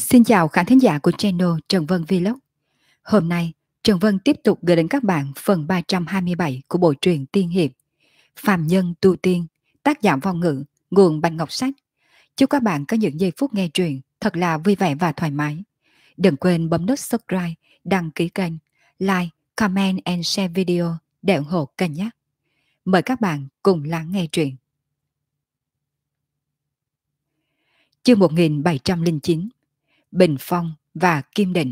Xin chào khán thính giả của channel Trần Vân Vlog. Hôm nay, Trần Vân tiếp tục gửi đến các bạn phần 327 của bộ truyện tiên hiệp Phàm Nhân Tu Tiên, tác giả Vong Ngữ, nguồn Bạch Ngọc Sách. Chúc các bạn có những giây phút nghe truyện thật là vui vẻ và thoải mái. Đừng quên bấm nút subscribe, đăng ký kênh, like, comment and share video để ủng hộ kênh nhé. Mời các bạn cùng lắng nghe truyện. Chương 1709, Bình Phong và Kim Định.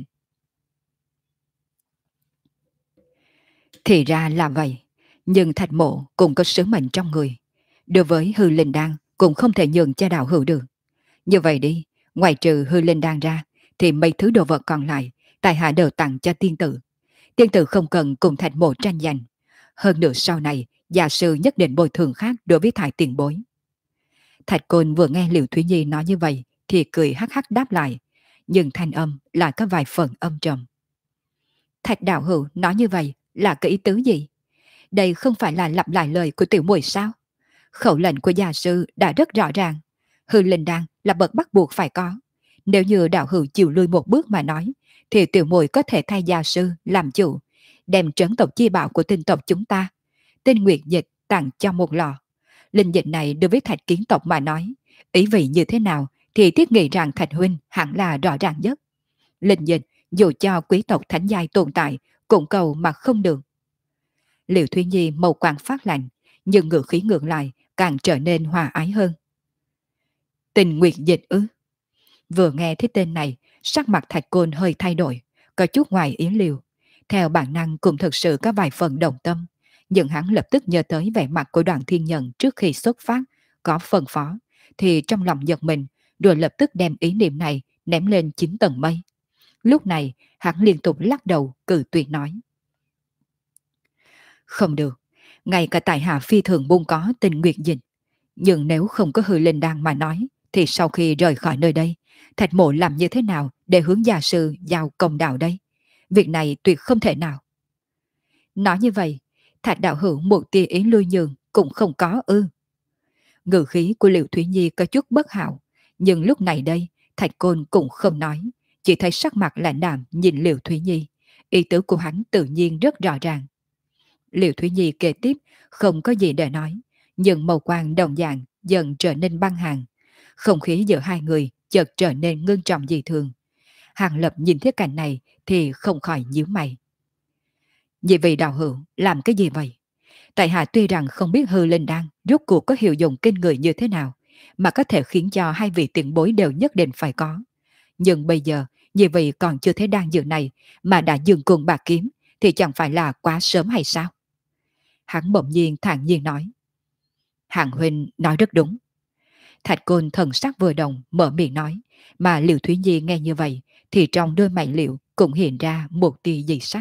Thì ra là vậy, nhưng Thạch Mộ cũng có sứ mệnh trong người. Đối với hư linh đan cũng không thể nhường cho đạo hữu được. Như vậy đi, ngoài trừ hư linh đan ra, thì mấy thứ đồ vật còn lại, tại hạ đều tặng cho tiên tử. Tiên tử không cần cùng Thạch Mộ tranh giành. Hơn nữa sau này, gia sư nhất định bồi thường khác đối với Thải tiền bối. Thạch Côn vừa nghe Liễu Thúy Nhi nói như vậy, thì cười hắc hắc đáp lại, nhưng thanh âm lại có vài phần âm trầm. Thạch đạo hữu nói như vậy là cái ý tứ gì? Đây không phải là lặp lại lời của tiểu muội sao? Khẩu lệnh của gia sư đã rất rõ ràng. Hư linh đan là bậc bắt buộc phải có. Nếu như đạo hữu chịu lui một bước mà nói, thì tiểu muội có thể thay gia sư làm chủ, đem trấn tộc chi bảo của tinh tộc chúng ta, tinh nguyệt dịch tặng cho một lọ. Linh dịch này đối với Thạch kiến tộc mà nói, ý vị như thế nào thì thiết nghĩ rằng Thạch huynh hẳn là rõ ràng nhất. Linh dịch dù cho quý tộc thánh giai tồn tại cũng cầu mà không được. Liễu Thúy Nhi màu quang phát lạnh, nhưng ngữ khí ngược lại càng trở nên hòa ái hơn. Tình nguyệt dịch ư? Vừa nghe thấy tên này, sắc mặt Thạch Côn hơi thay đổi, có chút ngoài ý liệu. Theo bản năng cũng thực sự có vài phần đồng tâm, nhưng hắn lập tức nhớ tới vẻ mặt của Đoàn Thiên Nhân trước khi xuất phát, có phân phó, thì trong lòng giật mình, rồi lập tức đem ý niệm này ném lên 9 tầng mây. Lúc này, hắn liên tục lắc đầu, cự tuyệt nói. Không được, ngay cả tại hạ phi thường buông có tình nguyệt dịch. Nhưng nếu không có hư linh đan mà nói, thì sau khi rời khỏi nơi đây, Thạch Mộ làm như thế nào để hướng gia sư giao công đạo đây? Việc này tuyệt không thể nào. Nói như vậy, Thạch đạo hữu một tia ý lui nhường cũng không có ư? Ngữ khí của Liễu Thúy Nhi có chút bất hảo, nhưng lúc này đây, Thạch Côn cũng không nói, chỉ thấy sắc mặt lạnh đạm nhìn Liễu Thúy Nhi. Ý tứ của hắn tự nhiên rất rõ ràng. Liễu Thúy Nhi kể tiếp, không có gì để nói, nhưng màu quang đồng dạng dần trở nên băng hàng. Không khí giữa hai người chợt trở nên ngưng trọng dị thường. Hàng Lập nhìn thấy cảnh này thì không khỏi nhíu mày. Vì vị đạo hữu làm cái gì vậy? Tại hạ tuy rằng không biết hư linh đan rốt cuộc có hiệu dụng kinh người như thế nào, mà có thể khiến cho hai vị tiền bối đều nhất định phải có. Nhưng bây giờ, vì vị còn chưa thấy đan dược này mà đã dừng cùng bạc kiếm, thì chẳng phải là quá sớm hay sao? Hắn bỗng nhiên thản nhiên nói. Hạng huynh nói rất đúng. Thạch Côn thần sắc vừa động mở miệng nói, mà Liễu Thúy Nhi nghe như vậy thì trong đôi mày Liễu cũng hiện ra một tia dị sắc.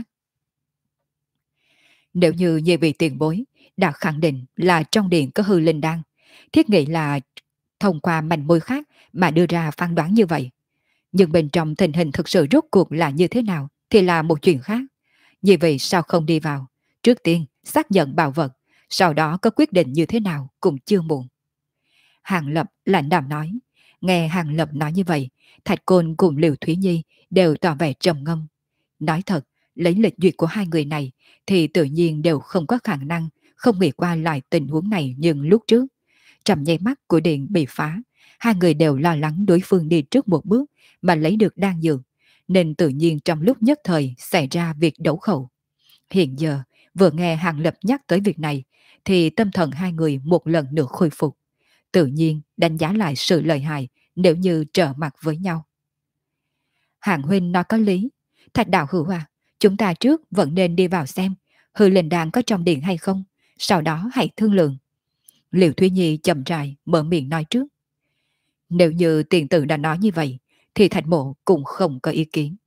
Nếu như nhiều vị tiền bối đã khẳng định là trong điện có hư linh đan, thiết nghĩ là thông qua manh mối khác mà đưa ra phán đoán như vậy. Nhưng bên trong tình hình thực sự rốt cuộc là như thế nào thì là một chuyện khác. Vì vậy sao không đi vào? Trước tiên xác nhận bảo vật, sau đó có quyết định như thế nào cũng chưa muộn. Hàng Lập lạnh đạm nói. Nghe Hàng Lập nói như vậy, Thạch Côn cùng Liễu Thúy Nhi đều tỏ vẻ trầm ngâm. Nói thật, lấy lịch duyệt của hai người này thì tự nhiên đều không có khả năng không nghĩ qua lại tình huống này. Nhưng lúc trước, trong nháy mắt của điện bị phá, hai người đều lo lắng đối phương đi trước một bước mà lấy được đan dược, nên tự nhiên trong lúc nhất thời xảy ra việc đấu khẩu. Hiện giờ, vừa nghe Hàng Lập nhắc tới việc này, thì tâm thần hai người một lần nữa khôi phục. Tự nhiên đánh giá lại sự lợi hại nếu như trở mặt với nhau. Hàng huynh nói có lý. Thạch đạo hữu à, chúng ta trước vẫn nên đi vào xem hư linh đan có trong điện hay không, sau đó hãy thương lượng. Liễu Thúy Nhi chậm rãi mở miệng nói trước. Nếu như tiền tử đã nói như vậy, thì Thạch Mộ cũng không có ý kiến.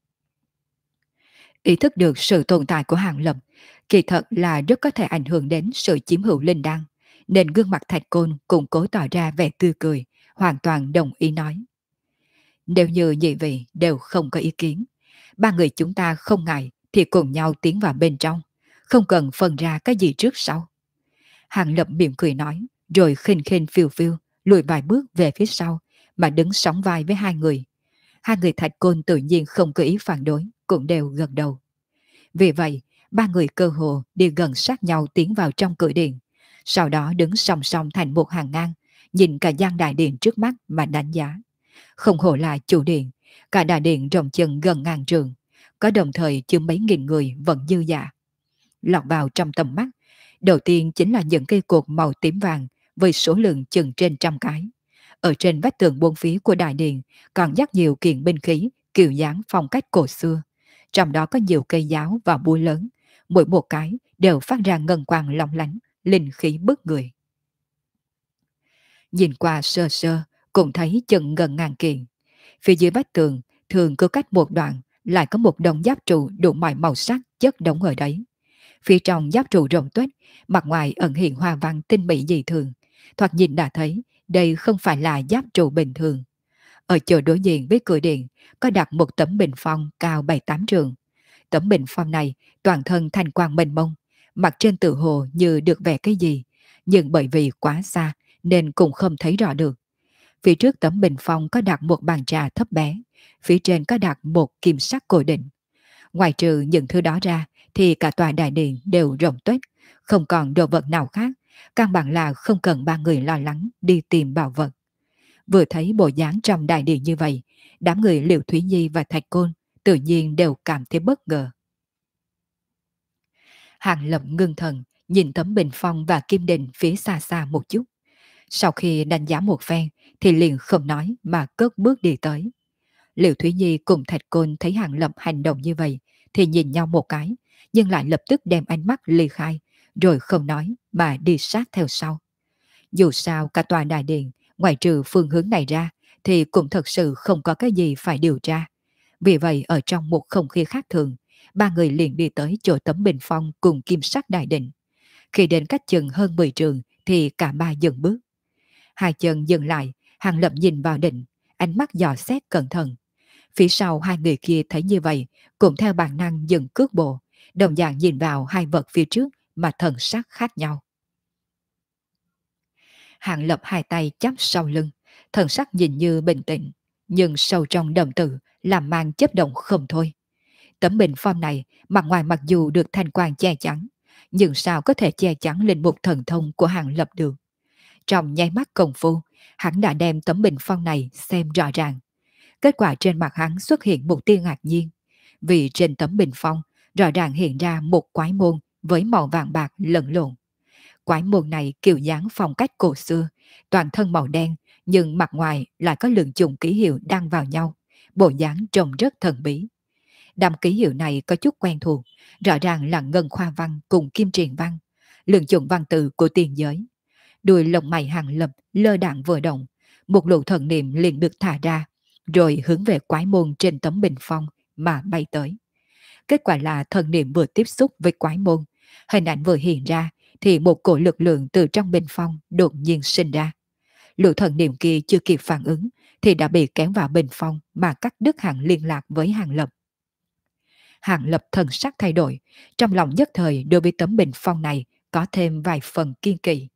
Ý thức được sự tồn tại của Hàng Lập kỳ thật là rất có thể ảnh hưởng đến sự chiếm hữu linh đan, nên gương mặt Thạch Côn cũng cố tỏ ra vẻ tươi cười, hoàn toàn đồng ý nói. Nếu như nhị vị đều không có ý kiến, ba người chúng ta không ngại thì cùng nhau tiến vào bên trong, không cần phân ra cái gì trước sau. Hàng Lập mỉm cười nói, rồi khinh khinh phiêu phiêu lùi vài bước về phía sau mà đứng sóng vai với hai người. Hai người Thạch Côn tự nhiên không có ý phản đối, cũng đều gật đầu. Vì vậy, ba người cơ hồ đi gần sát nhau tiến vào trong cửa điện, sau đó đứng song song thành một hàng ngang, nhìn cả gian đại điện trước mắt mà đánh giá. Không hổ là chủ điện, cả đại điện rộng chừng gần ngàn trường, có đồng thời chưa mấy nghìn người vẫn dư dả. Lọt vào trong tầm mắt, đầu tiên chính là những cây cột màu tím vàng với số lượng chừng trên trăm cái. Ở trên vách tường bốn phía của đại điện còn dắt nhiều kiện binh khí kiểu dáng phong cách cổ xưa. Trong đó có nhiều cây giáo và búa lớn, mỗi một cái đều phát ra ngân quang long lánh, linh khí bức người. Nhìn qua sơ sơ, cũng thấy chừng gần ngàn kiện. Phía dưới vách tường, thường cứ cách một đoạn, lại có một đống giáp trụ đủ mọi màu sắc chất đống ở đấy. Phía trong giáp trụ rộng tuếch, mặt ngoài ẩn hiện hoa văn tinh mỹ dị thường. Thoạt nhìn đã thấy đây không phải là giáp trụ bình thường. Ở chỗ đối diện với cửa điện có đặt một tấm bình phong cao 7-8 trường. Tấm bình phong này toàn thân thanh quang mênh mông, mặt trên tự hồ như được vẽ cái gì, nhưng bởi vì quá xa nên cũng không thấy rõ được. Phía trước tấm bình phong có đặt một bàn trà thấp bé, phía trên có đặt một kim sắc cổ định. Ngoài trừ những thứ đó ra thì cả tòa đại điện đều rộng tuếch, không còn đồ vật nào khác, căn bản là không cần ba người lo lắng đi tìm bảo vật. Vừa thấy bộ dáng trong đại điện như vậy, đám người Liễu Thúy Nhi và Thạch Côn tự nhiên đều cảm thấy bất ngờ. Hàng Lập ngưng thần, nhìn tấm bình phong và kim đình phía xa xa một chút. Sau khi đánh giá một phen, thì liền không nói mà cất bước đi tới. Liễu Thúy Nhi cùng Thạch Côn thấy Hàng Lập hành động như vậy, thì nhìn nhau một cái, nhưng lại lập tức đem ánh mắt ly khai, rồi không nói mà đi sát theo sau. Dù sao cả tòa đại điện, ngoài trừ phương hướng này ra, thì cũng thật sự không có cái gì phải điều tra. Vì vậy ở trong một không khí khác thường, ba người liền đi tới chỗ tấm bình phong cùng kim sắc đại định. Khi đến cách chừng hơn 10 trường thì cả ba dừng bước. Hai chân dừng lại, Hàng Lập nhìn vào định, ánh mắt dò xét cẩn thận. Phía sau hai người kia thấy như vậy, cũng theo bản năng dừng cước bộ, đồng dạng nhìn vào hai vật phía trước mà thần sắc khác nhau. Hàng Lập hai tay chắp sau lưng, thần sắc nhìn như bình tĩnh, nhưng sâu trong đầm tử làm mang chấp động không thôi. Tấm bình phong này mặt ngoài mặc dù được thanh quang che chắn, nhưng sao có thể che chắn lên một thần thông của Hàng Lập được. Trong nháy mắt công phu, hắn đã đem tấm bình phong này xem rõ ràng. Kết quả trên mặt hắn xuất hiện một tia ngạc nhiên, vì trên tấm bình phong rõ ràng hiện ra một quái môn với màu vàng bạc lẫn lộn. Quái môn này kiểu dáng phong cách cổ xưa, toàn thân màu đen, nhưng mặt ngoài lại có lượng chủng ký hiệu đan vào nhau, bộ dáng trông rất thần bí. Đám ký hiệu này có chút quen thuộc, rõ ràng là ngân khoa văn cùng kim triền văn, lượng chủng văn tự của tiền giới. Đuôi lông mày Hàng Lập lơ đạn vừa động, một lũ thần niệm liền được thả ra, rồi hướng về quái môn trên tấm bình phong mà bay tới. Kết quả là thần niệm vừa tiếp xúc với quái môn, hình ảnh vừa hiện ra thì một cổ lực lượng từ trong bình phong đột nhiên sinh ra. Lũ thần niệm kia chưa kịp phản ứng thì đã bị kéo vào bình phong mà cắt đứt hẳn liên lạc với Hàng Lập. Hàng Lập thần sắc thay đổi, trong lòng nhất thời đối với tấm bình phong này có thêm vài phần kiên kỵ.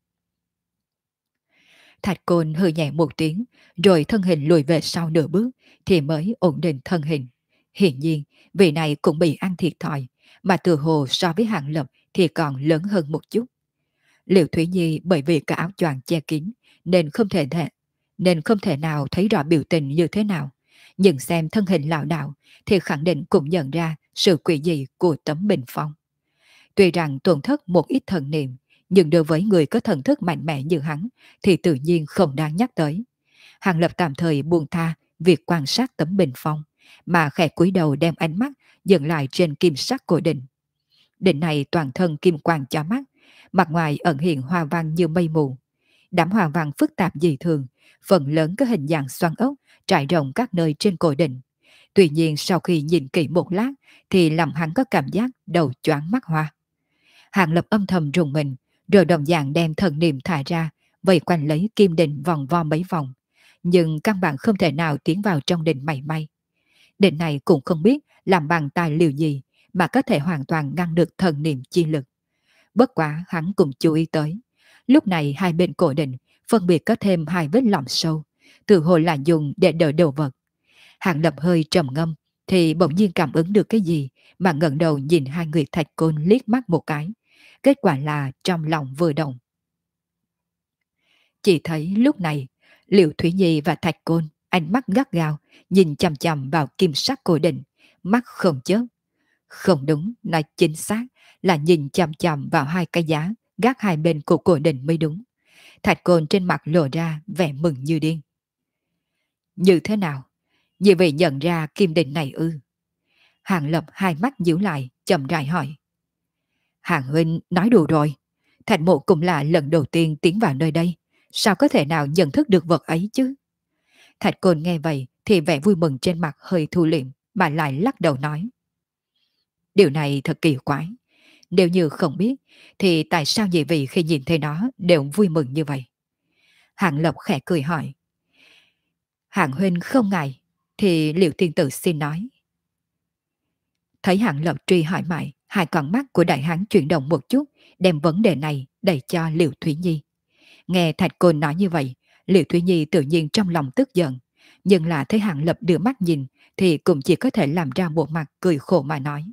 Thạch Côn hừ nhẹ một tiếng, rồi thân hình lùi về sau nửa bước, thì mới ổn định thân hình. Hiển nhiên, vị này cũng bị ăn thiệt thòi, mà từ hồ so với Hàng Lập thì còn lớn hơn một chút. Liễu Thúy Nhi bởi vì cả áo choàng che kín, nên không thể nào thấy rõ biểu tình như thế nào. Nhưng xem thân hình lão đạo thì khẳng định cũng nhận ra sự quỷ dị của tấm bình phong. Tuy rằng tổn thất một ít thần niệm, nhưng đối với người có thần thức mạnh mẽ như hắn thì tự nhiên không đáng nhắc tới. Hàng Lập tạm thời buông tha việc quan sát tấm bình phong, mà khẽ cúi đầu đem ánh mắt dừng lại trên kim sắc của định. Định này toàn thân kim quang chói mắt, mặt ngoài ẩn hiện hoa văn như mây mù. Đám hoa văn phức tạp dị thường, phần lớn có hình dạng xoắn ốc trải rộng các nơi trên cổ định. Tuy nhiên sau khi nhìn kỹ một lát thì làm hắn có cảm giác đầu choáng mắt hoa. Hàng Lập âm thầm rùng mình, rồi đồng dạng đem thần niệm thả ra, vây quanh lấy kim định vòng vo mấy vòng. Nhưng căn bản không thể nào tiến vào trong định mảy may. Định này cũng không biết làm bằng tài liệu gì mà có thể hoàn toàn ngăn được thần niệm chi lực. Bất quá hắn cũng chú ý tới. Lúc này hai bên cổ định phân biệt có thêm hai vết lõm sâu, tự hồ là dùng để đỡ đồ vật. Hàng Lập hơi trầm ngâm, thì bỗng nhiên cảm ứng được cái gì mà ngẩng đầu nhìn hai người Thạch Côn liếc mắt một cái. Kết quả là trong lòng vừa động. Chỉ thấy lúc này, Liệu Thúy Nhi và Thạch Côn ánh mắt gắt gao, nhìn chằm chằm vào kim sắc cổ định, mắt không chớp. Không đúng, nói chính xác là nhìn chằm chằm vào hai cái giá gác hai bên của cổ định mới đúng. Thạch Côn trên mặt lộ ra vẻ mừng như điên. Như thế nào? Như vậy nhận ra kim định này ư? Hàng Lập hai mắt nhíu lại, chậm rãi hỏi. Hàng huynh nói đùa rồi. Thạch mộ cũng là lần đầu tiên tiến vào nơi đây. Sao có thể nào nhận thức được vật ấy chứ? Thạch Côn nghe vậy thì vẻ vui mừng trên mặt hơi thu liệm mà lại lắc đầu nói. Điều này thật kỳ quái. Nếu như không biết thì tại sao nhị vị khi nhìn thấy nó đều vui mừng như vậy? Hàng Lập khẽ cười hỏi. Hàng huynh không ngại thì Liệu tiên tử xin nói. Thấy Hàng Lập truy hỏi mãi, hai con mắt của đại hán chuyển động một chút, đem vấn đề này đẩy cho Liệu Thúy Nhi. Nghe Thạch Côn nói như vậy, Liệu Thúy Nhi tự nhiên trong lòng tức giận, nhưng là thấy Hàng Lập đưa mắt nhìn thì cũng chỉ có thể làm ra bộ mặt cười khổ mà nói.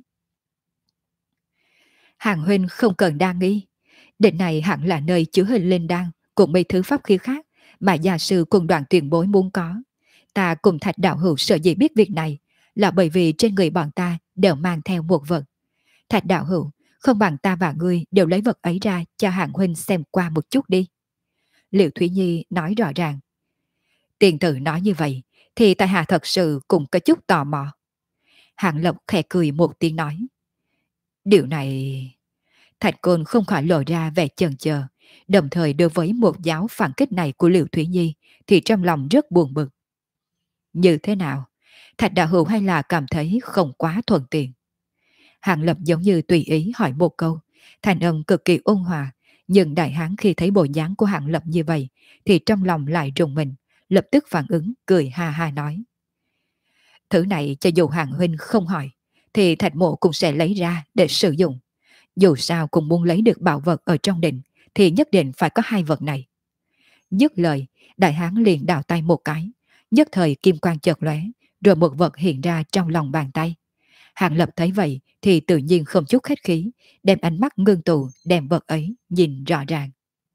Hàng huynh không cần đa nghi, định này hẳn là nơi chứa hình linh đan cùng mấy thứ pháp khí khác mà gia sư cùng đoàn tiền bối muốn có. Ta cùng Thạch đạo hữu sợ dĩ biết việc này là bởi vì trên người bọn ta đều mang theo một vật. Thạch đạo hữu, không bằng ta và ngươi đều lấy vật ấy ra cho Hàng huynh xem qua một chút đi. Liệu Thúy Nhi nói rõ ràng. Tiền tử nói như vậy thì tại hạ thật sự cũng có chút tò mò. Hàng Lộc khẽ cười một tiếng nói. Điều này... Thạch Côn không khỏi lộ ra vẻ chần chờ, đồng thời đối với một giáo phản kích này của Liệu Thúy Nhi thì trong lòng rất buồn bực. Như thế nào? Thạch đạo hữu hay là cảm thấy không quá thuận tiện? Hàng Lập giống như tùy ý hỏi một câu, thành âm cực kỳ ôn hòa, nhưng đại hán khi thấy bộ dáng của Hàng Lập như vậy thì trong lòng lại rùng mình, lập tức phản ứng cười ha ha nói. Thứ này cho dù Hàng huynh không hỏi thì Thạch mộ cũng sẽ lấy ra để sử dụng. Dù sao cũng muốn lấy được bảo vật ở trong định thì nhất định phải có hai vật này. Dứt lời, đại hán liền đào tay một cái, nhất thời kim quang chợt lóe, rồi một vật hiện ra trong lòng bàn tay. Hàng Lập thấy vậy thì tự nhiên không chút khách khí, đem ánh mắt ngưng tụ đem vật ấy nhìn rõ ràng.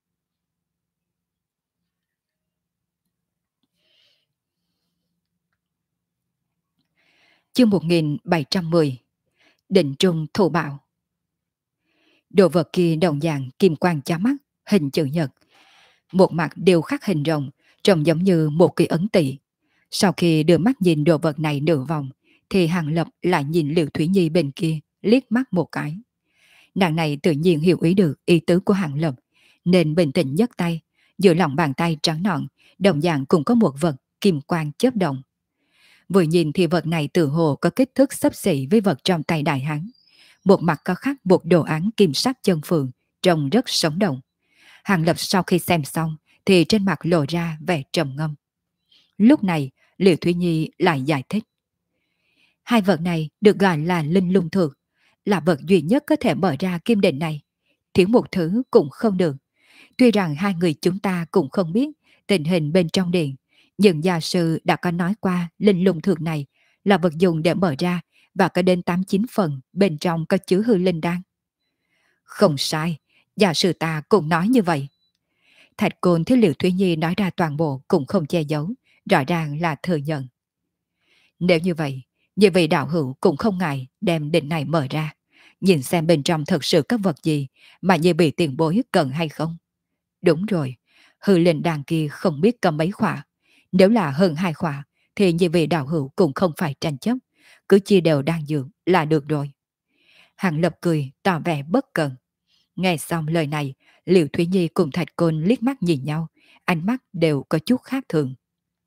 Chương 1710 Định trung thổ bạo. Đồ vật kia đồng dạng kim quang chói mắt, hình chữ nhật. Một mặt đều khắc hình rồng, trông giống như một cái ấn tỷ. Sau khi đưa mắt nhìn đồ vật này nửa vòng, thì Hàng Lập lại nhìn Liệu Thúy Nhi bên kia, liếc mắt một cái. Nàng này tự nhiên hiểu ý được ý tứ của Hàng Lập, nên bình tĩnh nhấc tay, giữa lòng bàn tay trắng nõn, đồng dạng cũng có một vật kim quang chớp động. Vừa nhìn thì vật này tự hồ có kích thước xấp xỉ với vật trong tay đại hán. Một mặt có khắc một đồ án kim sắc chân phượng, trông rất sống động. Hàng Lập sau khi xem xong thì trên mặt lộ ra vẻ trầm ngâm. Lúc này, Liệu Thúy Nhi lại giải thích. Hai vật này được gọi là linh lung thược, là vật duy nhất có thể mở ra kim định này. Thiếu một thứ cũng không được. Tuy rằng hai người chúng ta cũng không biết tình hình bên trong điện, nhưng gia sư đã có nói qua linh lung thược này là vật dùng để mở ra và có đến 8-9 phần bên trong có chứa hư linh đan. Không sai, gia sư ta cũng nói như vậy. Thạch Côn thấy Liệu Thúy Nhi nói ra toàn bộ cũng không che giấu, rõ ràng là thừa nhận. Nếu như vậy, như vị đạo hữu cũng không ngại đem định này mở ra, nhìn xem bên trong thật sự có vật gì mà như bị tiền bối cần hay không. Đúng rồi, hư linh đàn kia không biết cầm mấy khỏa. Nếu là hơn 2 khỏa, thì như vị đạo hữu cũng không phải tranh chấp, cứ chia đều đan dược là được rồi. Hàng Lập cười tỏ vẻ bất cần. Nghe xong lời này, Liệu Thúy Nhi cùng Thạch Côn liếc mắt nhìn nhau, ánh mắt đều có chút khác thường.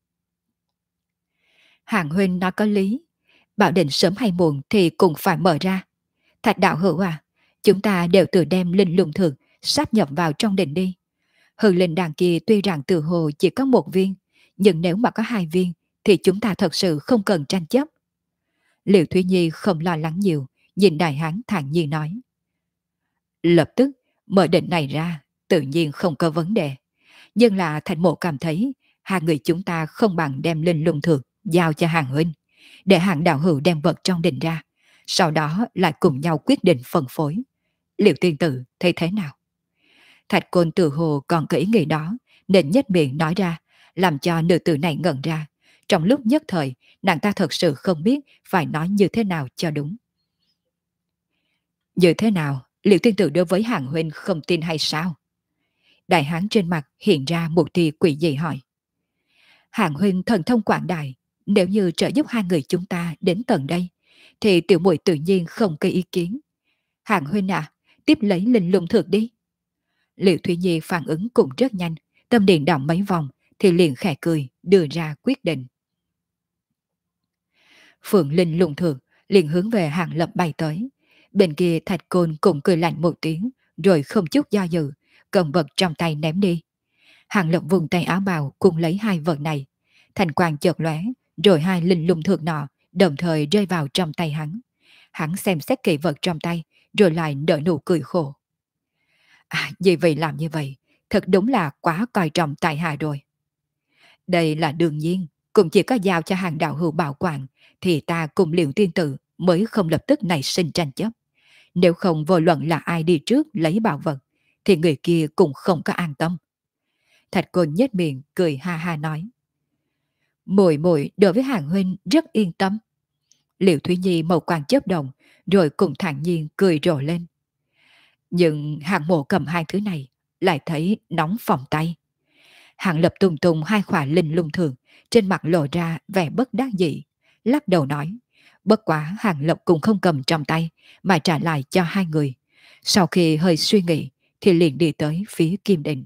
Hàng huynh nói có lý, bảo định sớm hay muộn thì cũng phải mở ra. Thạch đạo hữu à, chúng ta đều tự đem linh lung thượng sáp nhập vào trong định đi. Hư linh đàn kia tuy rằng từ hồ chỉ có một viên, nhưng nếu mà có 2 viên thì chúng ta thật sự không cần tranh chấp. Liệu Thúy Nhi không lo lắng nhiều, nhìn đại hán thản nhiên nói. Lập tức mở định này ra, tự nhiên không có vấn đề. Nhưng là Thành mộ cảm thấy hai người chúng ta không bằng đem linh lung thượng giao cho Hàng huynh. để Hàng đạo hữu đem vật trong đình ra, sau đó lại cùng nhau quyết định phân phối. Liệu tiên tử thấy thế nào? Thạch Côn tự hồ còn có ý nghĩ đó, nên nhếch miệng nói ra, làm cho nữ tử này ngẩn ra. Trong lúc nhất thời, nàng ta thật sự không biết phải nói như thế nào cho đúng. Như thế nào, liệu tiên tử đối với Hàng huynh không tin hay sao? Đại hán trên mặt hiện ra một tia quỷ dị hỏi. Hàng huynh thần thông quảng đại, nếu như trợ giúp hai người chúng ta đến tận đây, thì tiểu muội tự nhiên không gây ý kiến. Hàng huynh à, tiếp lấy linh lung thược đi. Liệu Thúy Nhi phản ứng cũng rất nhanh, tâm điện động mấy vòng, thì liền khẽ cười, đưa ra quyết định. Phượng Linh lung thượng liền hướng về Hàng Lập bay tới. Bên kia Thạch Côn cũng cười lạnh một tiếng, rồi không chút do dự, cầm vật trong tay ném đi. Hàng Lập vùng tay áo bào cùng lấy hai vật này. Thành quang chợt lóe, rồi hai linh lung thượng nọ đồng thời rơi vào trong tay hắn. Hắn xem xét kỹ vật trong tay, rồi lại nở nụ cười khổ. À, vì vậy làm như vậy, thật đúng là quá coi trọng tại hạ rồi. Đây là đương nhiên, cũng chỉ có giao cho hàng đạo hữu bảo quản, thì ta cùng Liệu tiên tử mới không lập tức nảy sinh tranh chấp. Nếu không vô luận là ai đi trước lấy bảo vật, thì người kia cũng không có an tâm. Thạch Côn nhếch miệng cười ha ha nói. Muội muội đối với Hàng huynh rất yên tâm. Liệu Thúy Nhi màu quang chớp động, rồi cùng thản nhiên cười rộ lên. Nhưng Hàng mộ cầm hai thứ này, lại thấy nóng phòng tay. Hàng Lập tung tung hai khỏa linh lung thường, trên mặt lộ ra vẻ bất đắc dĩ, lắc đầu nói. Bất quá Hàng Lập cũng không cầm trong tay, mà trả lại cho hai người. Sau khi hơi suy nghĩ, thì liền đi tới phía Kim Định.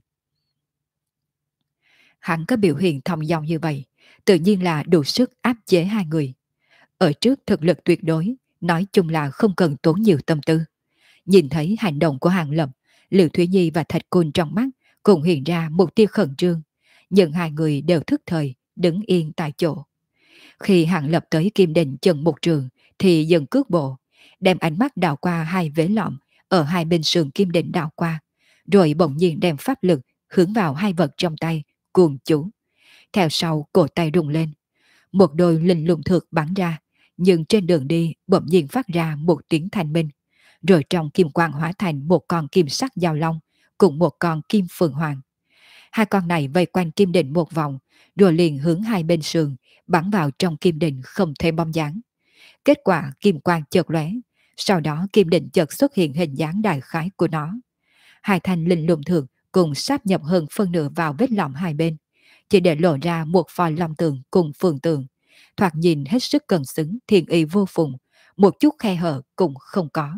Hắn có biểu hiện thông dong như vậy, tự nhiên là đủ sức áp chế hai người. Ở trước thực lực tuyệt đối, nói chung là không cần tốn nhiều tâm tư. Nhìn thấy hành động của Hàng Lập, Liệu Thúy Nhi và Thạch Côn trong mắt cùng hiện ra một tia khẩn trương, nhưng hai người đều thức thời, đứng yên tại chỗ. Khi Hàng Lập tới Kim Đình chừng một trường, thì dần cước bộ, đem ánh mắt đảo qua hai vế lõm ở hai bên sườn Kim Đình đảo qua, rồi bỗng nhiên đem pháp lực hướng vào hai vật trong tay, cuồng chú. Theo sau cổ tay rung lên, một đôi linh lung thược bắn ra, nhưng trên đường đi bỗng nhiên phát ra một tiếng thanh minh, rồi trong kim quang hóa thành một con kim sắc giao long cùng một con kim phượng hoàng. Hai con này vây quanh kim đình một vòng, rồi liền hướng hai bên sườn bắn vào trong kim đình không thấy bóng dáng. Kết quả kim quang chợt lóe, sau đó kim đình chợt xuất hiện hình dáng đại khái của nó. Hai thanh linh lung thượng cùng sáp nhập hơn phân nửa vào vết lõm hai bên, chỉ để lộ ra một phò long tường cùng phượng tường, thoạt nhìn hết sức cân xứng thiên y vô phùng, một chút khe hở cũng không có.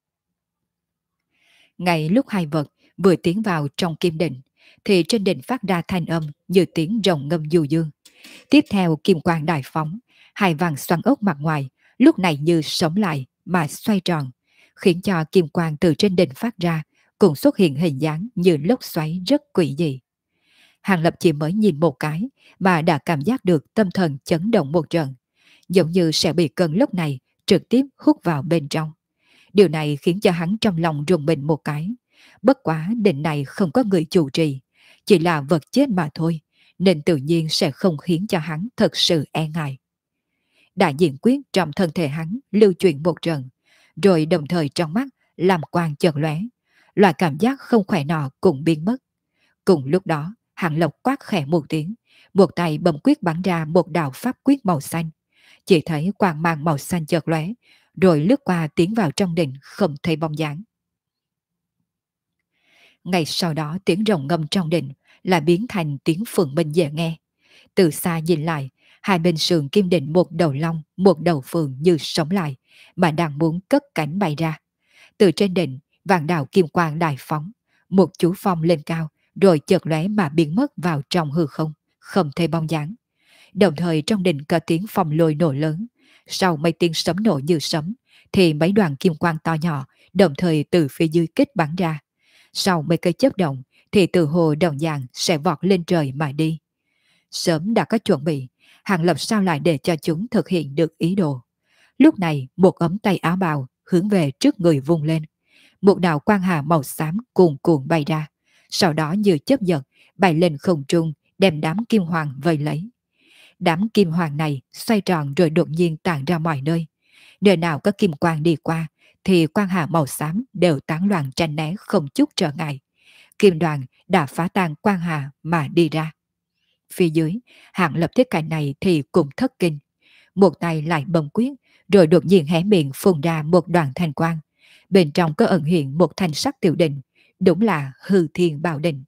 Ngay lúc hai vật vừa tiến vào trong kim định, thì trên đỉnh phát ra thanh âm như tiếng rồng ngâm du dương. Tiếp theo kim quang đại phóng, hai vàng xoắn ốc mặt ngoài lúc này như sống lại mà xoay tròn, khiến cho kim quang từ trên đỉnh phát ra cũng xuất hiện hình dáng như lốc xoáy rất quỷ dị. Hàng Lập chỉ mới nhìn một cái mà đã cảm giác được tâm thần chấn động một trận, giống như sẽ bị cơn lốc này trực tiếp hút vào bên trong. Điều này khiến cho hắn trong lòng rùng mình một cái. Bất quá định này không có người chủ trì, chỉ là vật chết mà thôi, nên tự nhiên sẽ không khiến cho hắn thật sự e ngại. Đại diện quyết trong thân thể hắn lưu chuyển một trận, rồi đồng thời trong mắt làm quang chợt lóe, loại cảm giác không khỏe nọ cũng biến mất. Cùng lúc đó, Hàng Lộc quát khẽ một tiếng, một tay bấm quyết bắn ra một đạo pháp quyết màu xanh. Chỉ thấy quang mang màu xanh chợt lóe, rồi lướt qua tiến vào trong đình không thấy bóng dáng. Ngay sau đó tiếng rồng ngâm trong đình là biến thành tiếng phượng minh dễ nghe. Từ xa nhìn lại, hai bên sườn kim định một đầu long, một đầu phượng như sống lại, mà đang muốn cất cánh bay ra. Từ trên đỉnh, vàng đạo kim quang đại phóng, một chú phong lên cao, rồi chợt lóe mà biến mất vào trong hư không, không thấy bóng dáng. Đồng thời trong đỉnh có tiếng phong lôi nổ lớn, sau mấy tiếng sấm nổ như sấm, thì mấy đoàn kim quang to nhỏ đồng thời từ phía dưới kích bắn ra. Sau mấy cây chớp động, thì từ hồ đồng dạng sẽ vọt lên trời mà đi. Sớm đã có chuẩn bị, Hàng Lập sao lại để cho chúng thực hiện được ý đồ. Lúc này một ống tay áo bào hướng về trước người vung lên. Một đạo quang hà màu xám cuồn cuộn bay ra, sau đó như chớp giật bay lên không trung, đem đám kim hoàng vây lấy. Đám kim hoàng này xoay tròn rồi đột nhiên tản ra mọi nơi. Nơi nào có kim quang đi qua thì quang hà màu xám đều tán loạn tranh né không chút trở ngại. Kim đoàn đã phá tan quang hà mà đi ra. Phía dưới, Hạng Lập thấy cảnh này thì cũng thất kinh. Một tay lại bấm quyết, rồi đột nhiên hé miệng phun ra một đoàn thanh quang. Bên trong có ẩn hiện một thanh sắc tiểu định, đúng là hư thiên bảo định.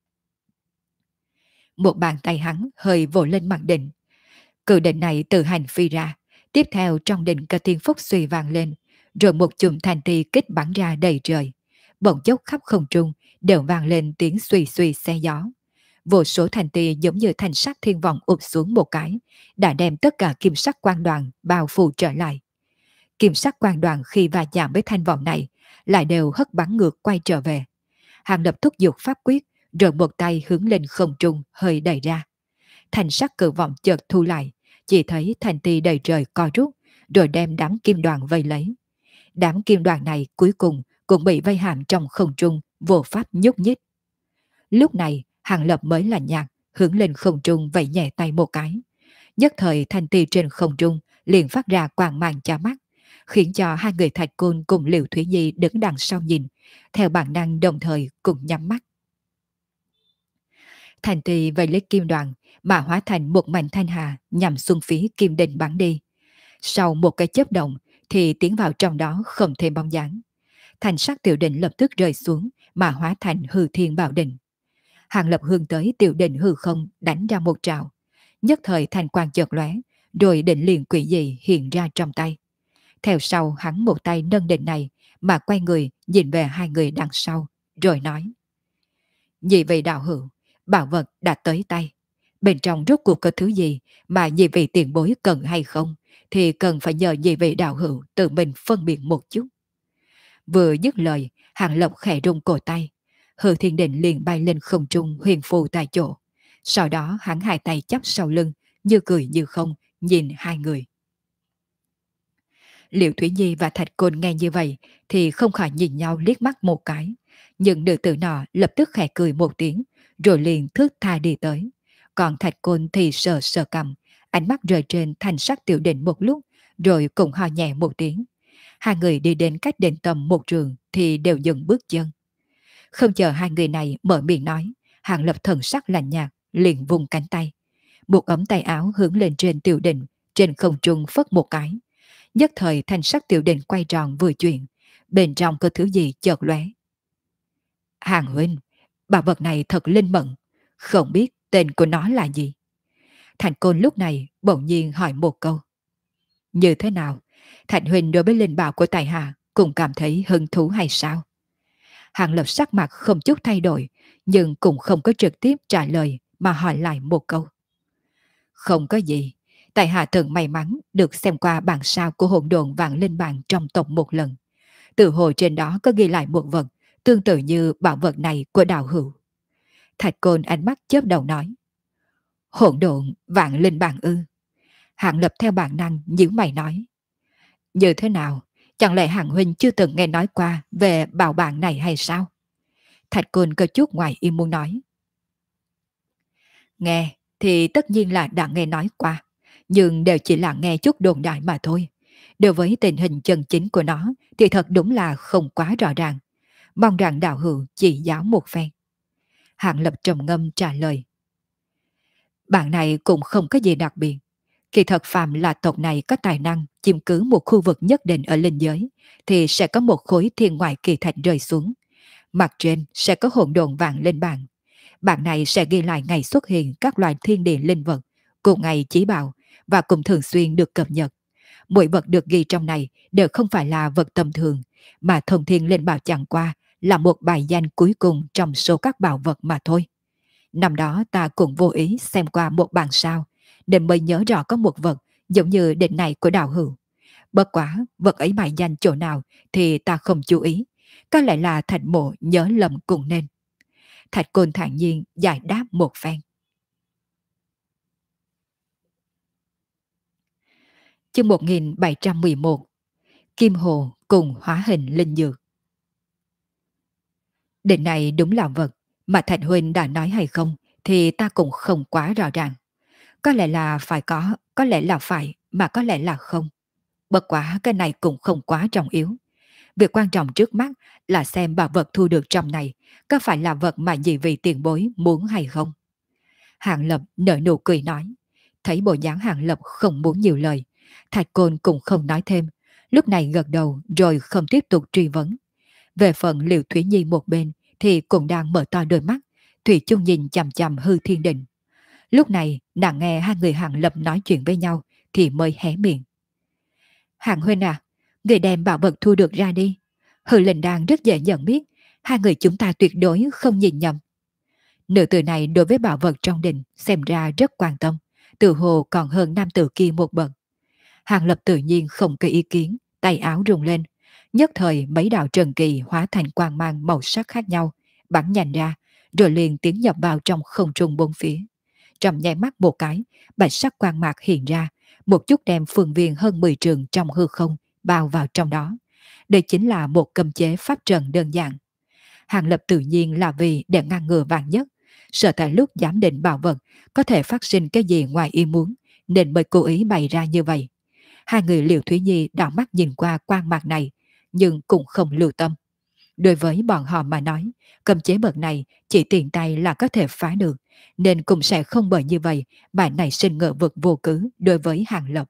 Một bàn tay hắn hơi vỗ lên mặt định. Cự định này tự hành phi ra, tiếp theo trong định cả tiên phúc suy vang lên, rồi một chùm thanh ti kích bắn ra đầy trời. Bỗng chốc khắp không trung đều vang lên tiếng suy suy xe gió. Vô số thanh ti giống như thanh sắc thiên vọng ụp xuống một cái, đã đem tất cả kim sắc quang đoàn bao phủ trở lại. Kim sắc quang đoàn khi va chạm với thanh vọng này, lại đều hất bắn ngược quay trở về. Hàng Lập thúc giục pháp quyết, rồi một tay hướng lên không trung hơi đẩy ra. Thanh sắc cự vọng chợt thu lại, chỉ thấy thanh ti đầy trời co rút, rồi đem đám kim đoàn vây lấy. Đám kim đoàn này cuối cùng cũng bị vây hãm trong không trung, vô pháp nhúc nhích. Lúc này, Hàng Lập mới là nhạt, hướng lên không trung vẫy nhẹ tay một cái. Nhất thời thanh ti trên không trung liền phát ra quang mang chói mắt, khiến cho hai người Thạch Côn cùng Liễu Thúy Nhi đứng đằng sau nhìn, theo bản năng đồng thời cùng nhắm mắt. Thanh ti vây lấy kim đoàn mà hóa thành một mảnh thanh hà nhằm xuống phía kim định bắn đi. Sau một cái chớp động thì tiến vào trong đó không thêm bóng dáng. Thành sắc tiểu định lập tức rơi xuống mà hóa thành hư thiên bảo định. Hàng Lập hướng tới tiểu định hư không đánh ra một trào. Nhất thời thành quang chợt lóe, rồi định liền quỷ dị hiện ra trong tay. Theo sau hắn một tay nâng định này mà quay người nhìn về hai người đằng sau, rồi nói: Nhị vị đạo hữu, bảo vật đã tới tay. Bên trong rốt cuộc có thứ gì mà nhị vị tiền bối cần hay không, thì cần phải nhờ nhị vị đạo hữu tự mình phân biệt một chút. Vừa dứt lời, Hàng Lập khẽ rung cổ tay. Hư thiên định liền bay lên không trung huyền phù tại chỗ. Sau đó hắn hai tay chắp sau lưng, như cười như không, nhìn hai người. Liễu Thúy Nhi và Thạch Côn nghe như vậy thì không khỏi nhìn nhau liếc mắt một cái. Nhưng nữ tử nọ lập tức khẽ cười một tiếng, rồi liền thước tha đi tới. Còn Thạch Côn thì sờ sờ cầm, ánh mắt rơi trên thanh sắc tiểu định một lúc, rồi cùng ho nhẹ một tiếng. Hai người đi đến cách định tầm một trường thì đều dừng bước chân. Không chờ hai người này mở miệng nói, Hàng Lập thần sắc lạnh nhạt, liền vùng cánh tay. Một ấm tay áo hướng lên trên tiểu định, trên không trung phất một cái. Nhất thời thanh sắc tiểu định quay tròn vừa chuyển, bên trong có thứ gì chợt lóe. Hàng huynh, bảo vật này thật linh mẫn, không biết tên của nó là gì. Thành Côn lúc này bỗng nhiên hỏi một câu. Như thế nào? Thành huynh đối với linh bảo của tài hạ cũng cảm thấy hứng thú hay sao? Hàng Lập sắc mặt không chút thay đổi, nhưng cũng không có trực tiếp trả lời mà hỏi lại một câu. Không có gì, tại hạ thường may mắn được xem qua bản sao của hỗn độn vạn linh bản trong tộc một lần. Từ hồi trên đó có ghi lại một vật tương tự như bảo vật này của đạo hữu. Thạch Côn ánh mắt chớp đầu nói. Hỗn độn vạn linh bản ư? Hạng Lập theo bản năng nhíu mày nói. Như thế nào? Chẳng lẽ Hạng huynh chưa từng nghe nói qua về bảo bản này hay sao? Thạch Côn có chút ngoài ý muốn nói. Nghe thì tất nhiên là đã nghe nói qua, nhưng đều chỉ là nghe chút đồn đại mà thôi. Đối với tình hình chân chính của nó thì thật đúng là không quá rõ ràng. Mong rằng đạo hữu chỉ giáo một phen. Hạng Lập trầm ngâm trả lời. Bạn này cũng không có gì đặc biệt. Kỳ thật phàm là tộc này có tài năng chiếm cứ một khu vực nhất định ở linh giới, thì sẽ có một khối thiên ngoại kỳ thạch rơi xuống. Mặt trên sẽ có hỗn độn vạn linh bản. Bản này sẽ ghi lại ngày xuất hiện các loài thiên địa linh vật, cùng ngày chỉ bảo và cùng thường xuyên được cập nhật. Mỗi vật được ghi trong này đều không phải là vật tầm thường, mà thông thiên linh bảo chẳng qua là một bài danh cuối cùng trong số các bảo vật mà thôi. Năm đó ta cũng vô ý xem qua một bản sao, nên mới nhớ rõ có một vật giống như định này của đạo hữu. Bất quá, vật ấy bài danh chỗ nào thì ta không chú ý. Có lẽ là Thạch Mộ nhớ lầm cũng nên. Thạch Côn thản nhiên giải đáp một phen. Chương 1711. Kim Hồ cùng hóa hình linh dược. Định này đúng là vật mà Thạch Huynh đã nói hay không thì ta cũng không quá rõ ràng. Có lẽ là phải có lẽ là phải, mà có lẽ là không. Bất quá cái này cũng không quá trọng yếu. Việc quan trọng trước mắt là xem bảo vật thu được trong này có phải là vật mà nhị vị tiền bối muốn hay không. Hàng Lập nở nụ cười nói. Thấy bộ dáng Hàng Lập không muốn nhiều lời, Thạch Côn cũng không nói thêm, lúc này gật đầu rồi không tiếp tục truy vấn. Về phần Liệu Thúy Nhi một bên thì cũng đang mở to đôi mắt, thủy chung nhìn chằm chằm Hư Thiên Định. Lúc này nàng nghe hai người Hàng Lập nói chuyện với nhau thì mới hé miệng. Hàng huynh à, người đem bảo vật thu được ra đi. Hư Linh đang rất dễ nhận biết, hai người chúng ta tuyệt đối không nhìn nhầm. Nữ tử này đối với bảo vật trong đình xem ra rất quan tâm, tự hồ còn hơn nam tử kia một bậc. Hàng Lập tự nhiên không có ý kiến, tay áo rung lên. Nhất thời mấy đạo trần kỳ hóa thành quang mang màu sắc khác nhau, bắn nhanh ra, rồi liền tiến nhập vào trong không trung bốn phía. Trong nháy mắt một cái, bạch sắc quang mạc hiện ra, một chút đem phương viên hơn 10 trường trong hư không bao vào trong đó. Đây chính là một cấm chế pháp trận đơn giản. Hàng Lập tự nhiên là vì để ngăn ngừa vạn nhất, sợ tại lúc giám định bảo vật có thể phát sinh cái gì ngoài ý muốn, nên mới cố ý bày ra như vậy. Hai người Liễu Thúy Nhi đảo mắt nhìn qua quang mạc này, nhưng cũng không lưu tâm. Đối với bọn họ mà nói, cấm chế bậc này chỉ tiện tay là có thể phá được, nên cũng sẽ không bởi như vậy mà nảy sinh ngờ vực vô cứ đối với Hàng Lập.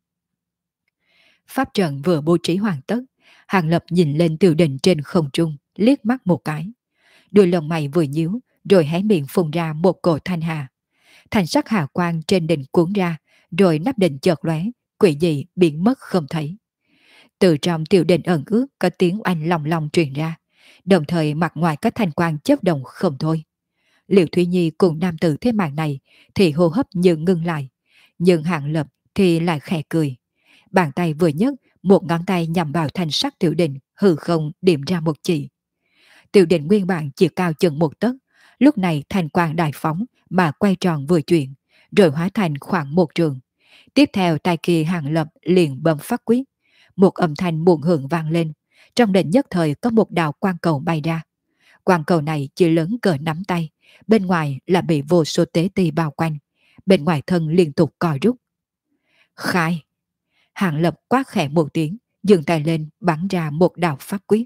Pháp trận vừa bố trí hoàn tất, Hàng Lập nhìn lên tiểu đình trên không trung, liếc mắt một cái. Đôi lông mày vừa nhíu, rồi hé miệng phun ra một cổ thanh hà. Thành sắc hà quang trên đỉnh cuốn ra, rồi nắp đỉnh chợt lóe, quỷ dị biến mất không thấy. Từ trong tiểu đình ẩn ước có tiếng oanh long long truyền ra, đồng thời mặt ngoài có thanh quang chớp động không thôi. Liễu Thúy Nhi cùng nam tử thế màn này thì hô hấp như ngưng lại, nhưng Hàng Lập thì lại khẽ cười. Bàn tay vừa nhấc, một ngón tay nhằm vào thanh sắc tiểu đình, hư không điểm ra một chỉ. Tiểu đình nguyên bản chỉ cao chừng một tấc, lúc này thanh quang đại phóng mà quay tròn vừa chuyển, rồi hóa thành khoảng một trường. Tiếp theo tay kia Hàng Lập liền bấm phát quyết, một âm thanh muộn hưởng vang lên, trong đỉnh nhất thời có một đạo quang cầu bay ra. Quang cầu này chỉ lớn cỡ nắm tay, bên ngoài là bị vô số tế ti bao quanh, bên ngoài thân liên tục cò rút. Khai! Hàng Lập quát khẽ một tiếng, dừng tay lên bắn ra một đạo pháp quyết.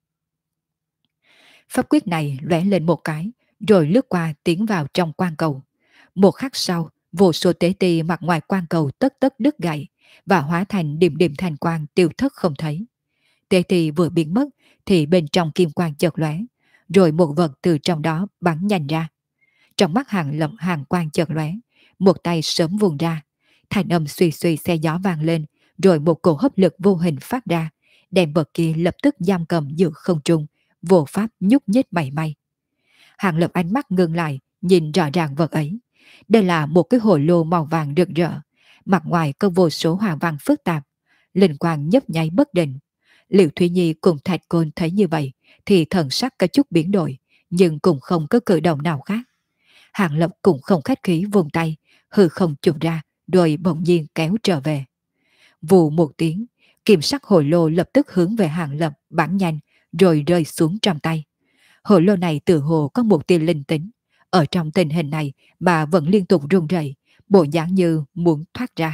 Pháp quyết này lóe lên một cái, rồi lướt qua tiến vào trong quang cầu. Một khắc sau, vô số tế ti mặt ngoài quang cầu tất tất đứt gãy và hóa thành điểm điểm thành quang tiêu thất không thấy. Tế ti vừa biến mất thì bên trong kim quang chợt lóe, rồi một vật từ trong đó bắn nhanh ra. Trong mắt Hàng Lập hàng quang chợt lóe, một tay sớm vùng ra, thanh âm suy suy xe gió vang lên, rồi một cổ hấp lực vô hình phát ra, đem vật kia lập tức giam cầm giữa không trung, vô pháp nhúc nhích mảy may. Hàng Lập ánh mắt ngưng lại, nhìn rõ ràng vật ấy. Đây là một cái hồ lô màu vàng rực rỡ, mặt ngoài có vô số hoa văn phức tạp, linh quang nhấp nháy bất định. Liễu Thúy Nhi cùng Thạch Côn thấy như vậy thì thần sắc có chút biến đổi, nhưng cũng không có cử động nào khác. Hàng Lập cũng không khách khí vùng tay, hư không chụp ra, rồi bỗng nhiên kéo trở về. Vù một tiếng, kim sắc hồ lô lập tức hướng về Hàng Lập bắn nhanh, rồi rơi xuống trong tay. Hồ lô này tự hồ có một tia linh tính, ở trong tình hình này mà vẫn liên tục rung rẩy, bộ dáng như muốn thoát ra.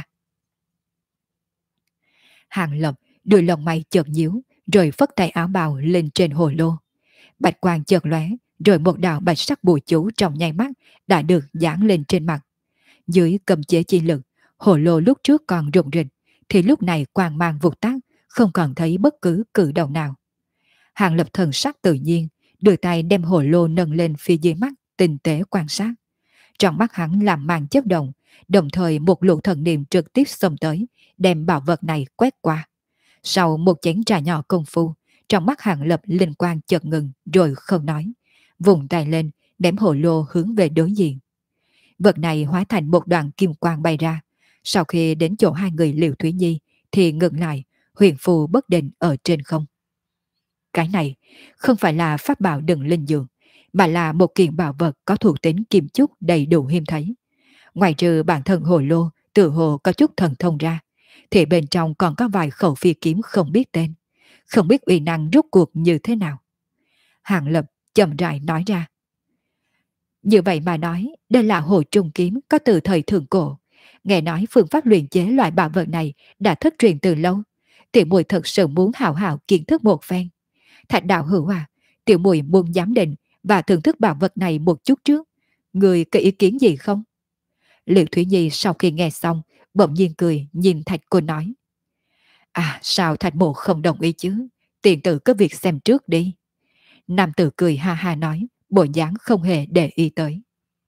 Hàng Lập đôi lông mày chợt nhíu, rồi phất tay áo bào lên trên hồ lô. Bạch quang chợt lóe, rồi một đạo bạch sắc bùa chú trong nháy mắt đã được dán lên trên mặt. Dưới cầm chế chi lực, hồ lô lúc trước còn rụng rịch, thì lúc này quang mang vụt tắt, không còn thấy bất cứ cử động nào. Hàng Lập thần sắc tự nhiên, đưa tay đem hồ lô nâng lên phía dưới mắt, tinh tế quan sát. Trong mắt hắn làm màn chớp động, đồng thời một luồng thần niệm trực tiếp xông tới, đem bảo vật này quét qua. Sau một chén trà nhỏ công phu, trong mắt Hàng Lập linh quang chợt ngừng rồi không nói, vùng tay lên, ném hồ lô hướng về đối diện. Vật này hóa thành một đoạn kim quang bay ra. Sau khi đến chỗ hai người Liễu Thúy Nhi thì ngừng lại, huyền phù bất định ở trên không. Cái này không phải là pháp bảo đừng linh dường, mà là một kiện bảo vật có thuộc tính kim chúc đầy đủ hiếm thấy. Ngoài trừ bản thân hồ lô tự hồ có chút thần thông ra, thì bên trong còn có vài khẩu phi kiếm không biết tên, không biết uy năng rốt cuộc như thế nào. Hàng Lập chậm rãi nói ra. Như vậy mà nói, đây là hồ trung kiếm có từ thời thượng cổ. Nghe nói phương pháp luyện chế loại bảo vật này đã thất truyền từ lâu. Tiểu muội thật sự muốn hào hào kiến thức một phen. Thạch đạo hữu à, tiểu muội muốn giám định và thưởng thức bảo vật này một chút trước. Người có ý kiến gì không? Liệu Thúy Nhi sau khi nghe xong, bỗng nhiên cười nhìn Thạch cô nói. À, sao Thạch mộ không đồng ý chứ? Tiền tử có việc xem trước đi. Nam tử cười ha ha nói, bộ dáng không hề để ý tới.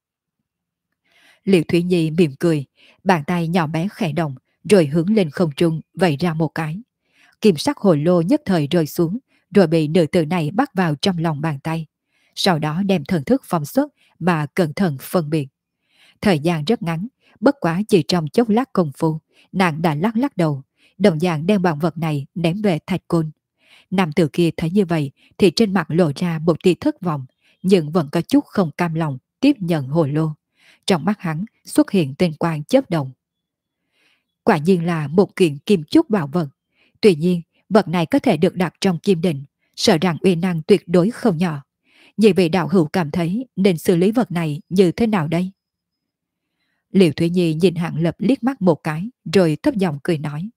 Liệu Thúy Nhi mỉm cười, bàn tay nhỏ bé khẽ động, rồi hướng lên không trung vẩy ra một cái. Kim sắc hồ lô nhất thời rơi xuống, rồi bị nữ tử này bắt vào trong lòng bàn tay. Sau đó đem thần thức phóng xuất mà cẩn thận phân biệt. Thời gian rất ngắn, bất quá chỉ trong chốc lát công phu, nàng đã lắc lắc đầu, đồng dạng đem bảo vật này ném về Thạch Côn. Nam tử kia thấy như vậy thì trên mặt lộ ra một tia thất vọng, nhưng vẫn có chút không cam lòng tiếp nhận hồ lô. Trong mắt hắn xuất hiện tinh quang chớp động. Quả nhiên là một kiện kim chúc bảo vật. Tuy nhiên, vật này có thể được đặt trong kim định, sợ rằng uy năng tuyệt đối không nhỏ. Vì vị đạo hữu cảm thấy nên xử lý vật này như thế nào đây? Liệu Thúy Nhi nhìn Hạng Lập liếc mắt một cái, rồi thấp giọng cười nói.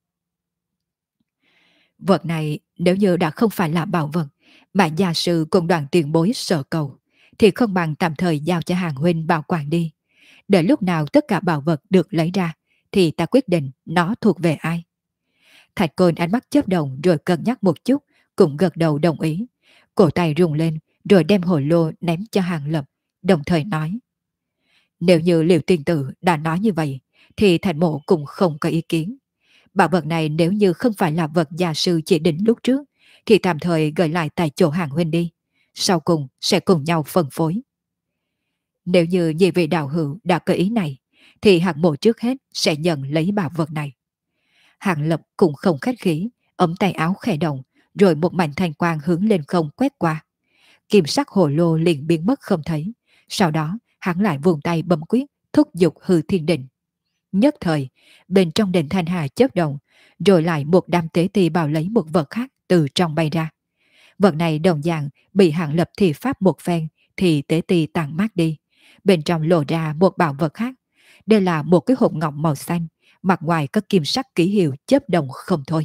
Vật này nếu như đã không phải là bảo vật, mà gia sư cùng đoàn tiền bối sợ cầu, thì không bằng tạm thời giao cho hàng huynh bảo quản đi. Để lúc nào tất cả bảo vật được lấy ra, thì ta quyết định nó thuộc về ai. Thạch Côn ánh mắt chớp động rồi cân nhắc một chút, cũng gật đầu đồng ý. Cổ tay rung lên, rồi đem hồ lô ném cho Hàng Lập, đồng thời nói. Nếu như Liễu tiên tử đã nói như vậy, thì Thành mộ cũng không có ý kiến. Bảo vật này nếu như không phải là vật gia sư chỉ định lúc trước, thì tạm thời gửi lại tại chỗ Hàng huynh đi. Sau cùng sẽ cùng nhau phân phối. Nếu như nhị vị đạo hữu đã có ý này, thì Hàng mộ trước hết sẽ nhận lấy bảo vật này. Hàng Lập cũng không khách khí, ống tay áo khẽ động, rồi một mảnh thanh quang hướng lên không quét qua. Kim sắc hồ lô liền biến mất không thấy. Sau đó, hắn lại vùng tay bấm quyết, thúc giục hư thiên định. Nhất thời, bên trong đền thanh hà chớp động, rồi lại một đám tế ti bảo lấy một vật khác từ trong bay ra. Vật này đồng dạng bị Hàng Lập thì pháp một phen, thì tế ti tàn mát đi. Bên trong lộ ra một bảo vật khác. Đây là một cái hộp ngọc màu xanh, mặt ngoài có kim sắc ký hiệu chớp động không thôi.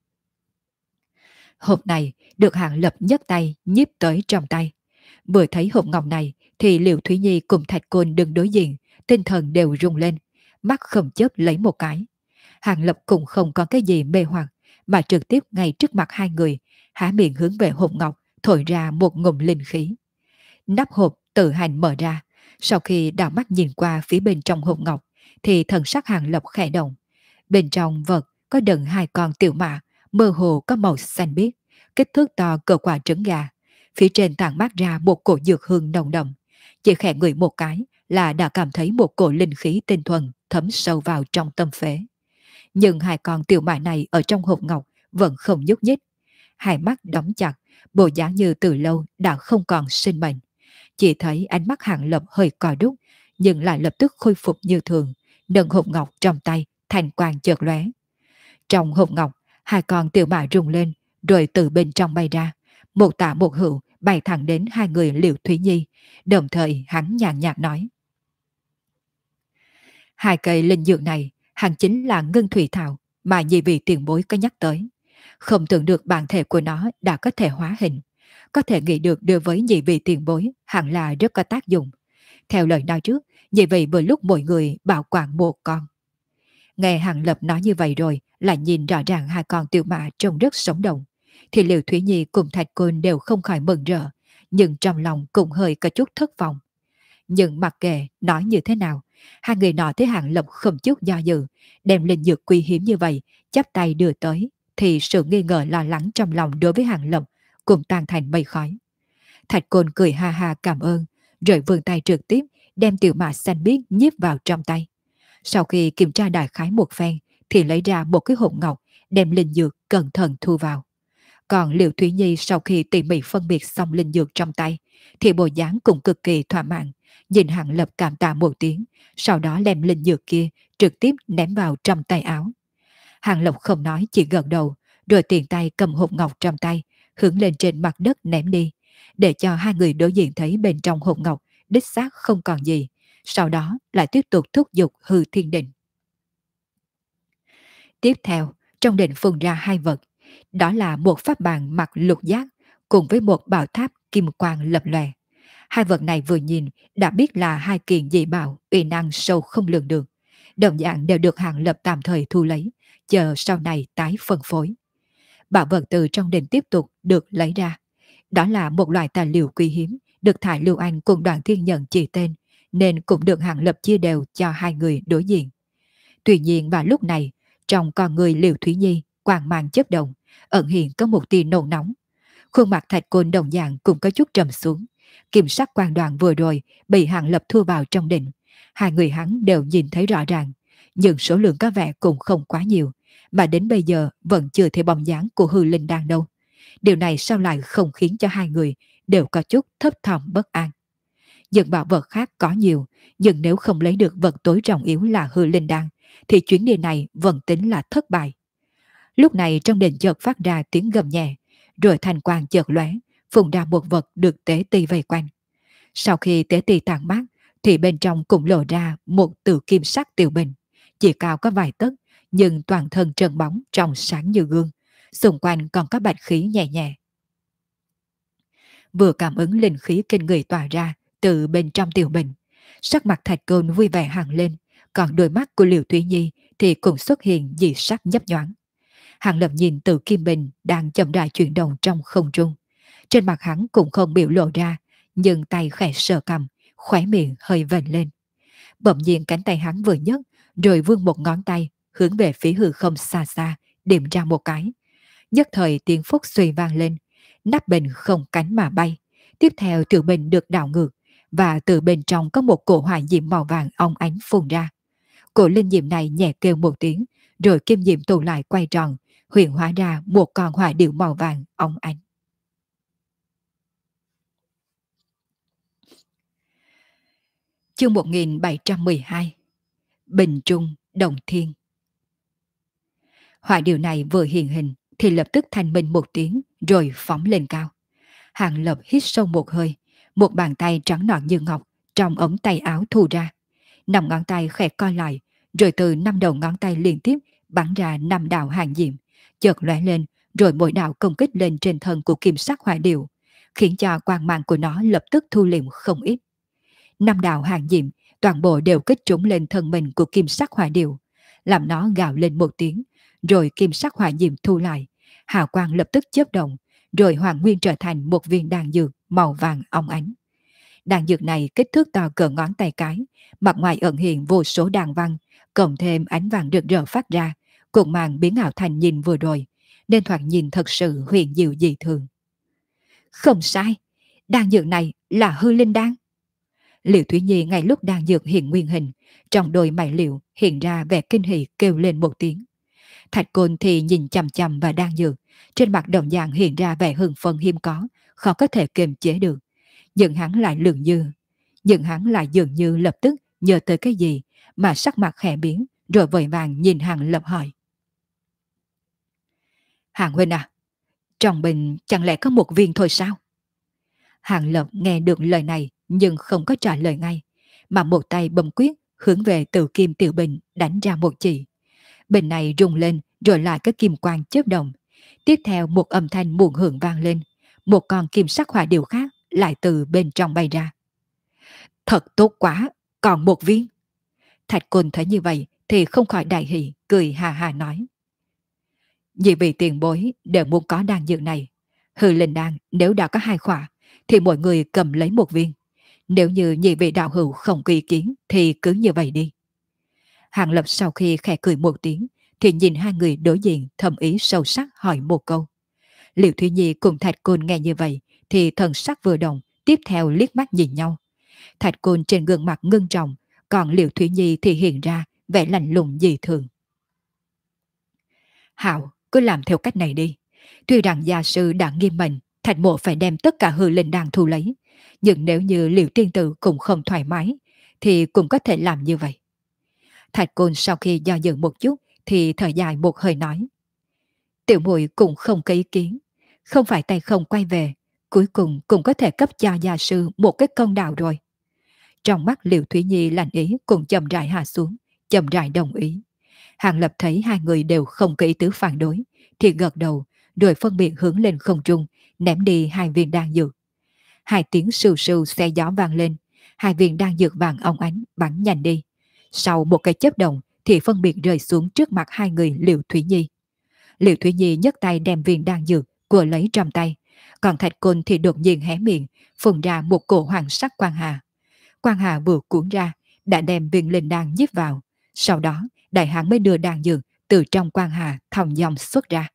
Hộp này được Hàng Lập nhấc tay nhiếp tới trong tay. Vừa thấy hộp ngọc này thì Liễu Thúy Nhi cùng Thạch Côn đứng đối diện, tinh thần đều rung lên, mắt không chớp lấy một cái. Hàng Lập cũng không có cái gì mê hoặc, mà trực tiếp ngay trước mặt hai người, há miệng hướng về hộp ngọc, thổi ra một ngụm linh khí. Nắp hộp tự hành mở ra, sau khi đảo mắt nhìn qua phía bên trong hộp ngọc, thì thần sắc Hàng Lập khẽ động. Bên trong vật có đựng hai con tiểu mã, mơ hồ có màu xanh biếc, kích thước to cỡ quả trứng gà. Phía trên tản mát ra một cổ dược hương nồng đậm. Chỉ khẽ ngửi một cái là đã cảm thấy một cổ linh khí tinh thuần thấm sâu vào trong tâm phế. Nhưng hai con tiểu mã này ở trong hộp ngọc vẫn không nhúc nhích. Hai mắt đóng chặt, bộ dáng như từ lâu đã không còn sinh mệnh. Chỉ thấy ánh mắt Hàng Lập hơi cò đúc, nhưng lại lập tức khôi phục như thường, nâng hộp ngọc trong tay, thành quang chợt lóe. Trong hộp ngọc, hai con tiểu mã rung lên, rồi từ bên trong bay ra, một tả một hữu bay thẳng đến hai người Liễu Thúy Nhi, đồng thời hắn nhàn nhạt nói. Hai cây linh dược này hẳn chính là ngân thủy thảo mà nhị vị tiền bối có nhắc tới. Không tưởng được bản thể của nó đã có thể hóa hình. Có thể nghĩ được đối với nhị vị tiền bối hẳn là rất có tác dụng. Theo lời nói trước, nhị vị vừa lúc mỗi người bảo quản một con. Nghe Hàng Lập nói như vậy rồi, lại nhìn rõ ràng hai con tiểu mã trông rất sống động, thì Liễu Thúy Nhi cùng Thạch Côn đều không khỏi mừng rỡ, nhưng trong lòng cũng hơi có chút thất vọng. Nhưng mặc kệ nói như thế nào, hai người nọ thấy Hàng Lập không chút do dự, đem linh dược quý hiếm như vậy, chắp tay đưa tới, thì sự nghi ngờ lo lắng trong lòng đối với Hàng Lập cùng tan thành mây khói. Thạch Côn cười ha ha cảm ơn, rồi vươn tay trực tiếp đem tiểu mã xanh biếc nhiếp vào trong tay. Sau khi kiểm tra đại khái một phen, thì lấy ra một cái hộp ngọc, đem linh dược cẩn thận thu vào. Còn Liễu Thúy Nhi sau khi tỉ mỉ phân biệt xong linh dược trong tay, thì bộ dáng cũng cực kỳ thỏa mãn, nhìn Hàng Lập cảm tạ một tiếng, sau đó đem linh dược kia trực tiếp ném vào trong tay áo. Hàng Lập không nói, chỉ gật đầu, rồi tiện tay cầm hộp ngọc trong tay, hướng lên trên mặt đất ném đi, để cho hai người đối diện thấy bên trong hộp ngọc đích xác không còn gì, sau đó lại tiếp tục thúc giục hư thiên định. Tiếp theo, trong định phun ra hai vật, đó là một pháp bàn mặt lục giác cùng với một bảo tháp kim quang lập lòe. Hai vật này vừa nhìn đã biết là hai kiện dị bảo uy năng sâu không lường được, đồng dạng đều được Hàng Lập tạm thời thu lấy, chờ sau này tái phân phối. Bảo vật từ trong đình tiếp tục được lấy ra. Đó là một loại tài liệu quý hiếm, được Thải Lưu Anh cùng Đoàn Thiên Nhận chỉ tên, nên cũng được Hàng Lập chia đều cho hai người đối diện. Tuy nhiên vào lúc này, trong con người Liễu Thúy Nhi quang mang chớp động, ẩn hiện có một tia nôn nóng. Khuôn mặt Thạch Côn đồng dạng cũng có chút trầm xuống. Kiểm sắc quan đoàn vừa rồi bị Hàng Lập thu vào trong định. Hai người hắn đều nhìn thấy rõ ràng, nhưng số lượng có vẻ cũng không quá nhiều, mà đến bây giờ vẫn chưa thấy bóng dáng của hư linh đan đâu. Điều này sao lại không khiến cho hai người đều có chút thấp thỏm bất an. Những bảo vật khác có nhiều, nhưng nếu không lấy được vật tối trọng yếu là hư linh đan, thì chuyến đi này vẫn tính là thất bại. Lúc này trong đình chợt phát ra tiếng gầm nhẹ, rồi thành quang chợt lóe, phun ra một vật được tế ti vây quanh. Sau khi tế ti tàn mát, thì bên trong cũng lộ ra một tự kim sắc tiểu bình, chỉ cao có vài tấc, nhưng toàn thân trơn bóng trong sáng như gương, xung quanh còn có bạch khí nhẹ nhẹ. Vừa cảm ứng linh khí kinh người tỏa ra từ bên trong tiểu bình, sắc mặt Thạch Côn vui vẻ hẳn lên, còn đôi mắt của Liễu Thúy Nhi thì cũng xuất hiện dị sắc nhấp nhoáng. Hàng Lập nhìn từ kim bình đang chậm rãi chuyển động trong không trung, trên mặt hắn cũng không biểu lộ ra, nhưng tay khẽ sờ cầm, khóe miệng hơi vểnh lên. Bỗng nhiên cánh tay hắn vừa nhấc, rồi vươn một ngón tay hướng về phía hư không xa xa, điểm ra một cái. Nhất thời tiếng phúc suy vang lên, nắp bình không cánh mà bay. Tiếp theo tiểu bình được đảo ngược, và từ bên trong có một cổ hỏa diệm màu vàng óng ánh phun ra. Cổ linh diệm này nhẹ kêu một tiếng, rồi kim diệm tụ lại quay tròn, hiện hóa ra một con hỏa điệu màu vàng óng ánh. Chương 1712 Bình Trung Đồng Thiên. Hỏa điệu này vừa hiện hình thì lập tức thanh minh một tiếng rồi phóng lên cao. Hàng Lập hít sâu một hơi, một bàn tay trắng nõn như ngọc trong ống tay áo thu ra. 5 ngón tay khẽ co lại, rồi từ 5 đầu ngón tay liên tiếp bắn ra 5 đạo hàng diệm, chợt lóe lên, rồi mỗi đạo công kích lên trên thân của kim sắc hỏa điệu, khiến cho quang mang của nó lập tức thu liệm không ít. 5 đạo hàng diệm toàn bộ đều kích trúng lên thân mình của kim sắc hỏa điệu, làm nó gào lên một tiếng, rồi kim sắc hỏa diệm thu lại, hào quang lập tức chớp động, rồi hoàn nguyên trở thành một viên đan dược màu vàng óng ánh. Đan dược này kích thước to cỡ ngón tay cái, mặt ngoài ẩn hiện vô số đàn văn, cộng thêm ánh vàng rực rỡ phát ra, cùng màn biến ảo thành nhìn vừa rồi, nên thoạt nhìn thật sự huyền diệu dị thường. Không sai, đan dược này là hư linh đan. Liễu Thúy Nhi ngay lúc đan dược hiện nguyên hình, trong đôi mày liễu hiện ra vẻ kinh hỉ kêu lên một tiếng. Thạch Côn thì nhìn chằm chằm vào đan dược, trên mặt đồng dạng hiện ra vẻ hưng phấn hiếm có, khó có thể kiềm chế được. Nhưng hắn lại dường như lập tức nhớ tới cái gì mà sắc mặt khẽ biến, rồi vội vàng nhìn Hàng Lập hỏi. Hàng huynh à, trong bình chẳng lẽ có một viên thôi sao? Hàng Lập nghe được lời này nhưng không có trả lời ngay, mà một tay bấm quyết hướng về Tử Kim tiểu bình đánh ra một chỉ. Bình này rung lên rồi lại có kim quang chớp động. Tiếp theo một âm thanh muộn hưởng vang lên, một con kim sắc hỏa điệu khác lại từ bên trong bay ra. Thật tốt quá, còn một viên. Thạch Côn thấy như vậy thì không khỏi đại hỉ, cười hà hà nói. Vì vị tiền bối đều muốn có đan dược này. Hư linh đan nếu đã có 2 khỏa thì mọi người cầm lấy một viên. Nếu như nhị vị đạo hữu không có ý kiến thì cứ như vậy đi. Hàng Lập sau khi khẽ cười một tiếng thì nhìn hai người đối diện thầm ý sâu sắc hỏi một câu. Liễu Thúy Nhi cùng Thạch Côn nghe như vậy thì thần sắc vừa động, tiếp theo liếc mắt nhìn nhau. Thạch Côn trên gương mặt ngưng trọng, còn Liễu Thúy Nhi thì hiện ra vẻ lạnh lùng dị thường. Hạo, cứ làm theo cách này đi. Tuy rằng gia sư đã nghiêm mệnh, Thạch Mộ phải đem tất cả hư linh đan thu lấy, nhưng nếu như Liễu tiên tử cũng không thoải mái thì cũng có thể làm như vậy. Thạch Côn sau khi do dự một chút thì thở dài một hơi nói. Tiểu muội cũng không có ý kiến, không phải tay không quay về, cuối cùng cũng có thể cấp cho gia sư một cái công đạo rồi. Trong mắt Liễu Thúy Nhi lạnh ý cũng chậm rãi hạ xuống, chậm rãi đồng ý. Hàng Lập thấy hai người đều không có ý tứ phản đối, thì gật đầu, rồi phân biệt hướng lên không trung, ném đi hai viên đan dược. Hai tiếng sưu sưu xe gió vang lên, hai viên đan dược vàng óng ánh bắn nhanh đi. Sau một cái chớp động thì phân biệt rơi xuống trước mặt hai người Liễu Thúy Nhi. Liễu Thúy Nhi nhấc tay đem viên đan dược của lấy trong tay, còn Thạch Côn thì đột nhiên hé miệng, phun ra một cổ hoàng sắc quang hà. Quang hà vừa cuốn ra, đã đem viên linh đan nhíp vào. Sau đó, đại hán mới đưa đan dược từ trong quang hà thòng dòng xuất ra.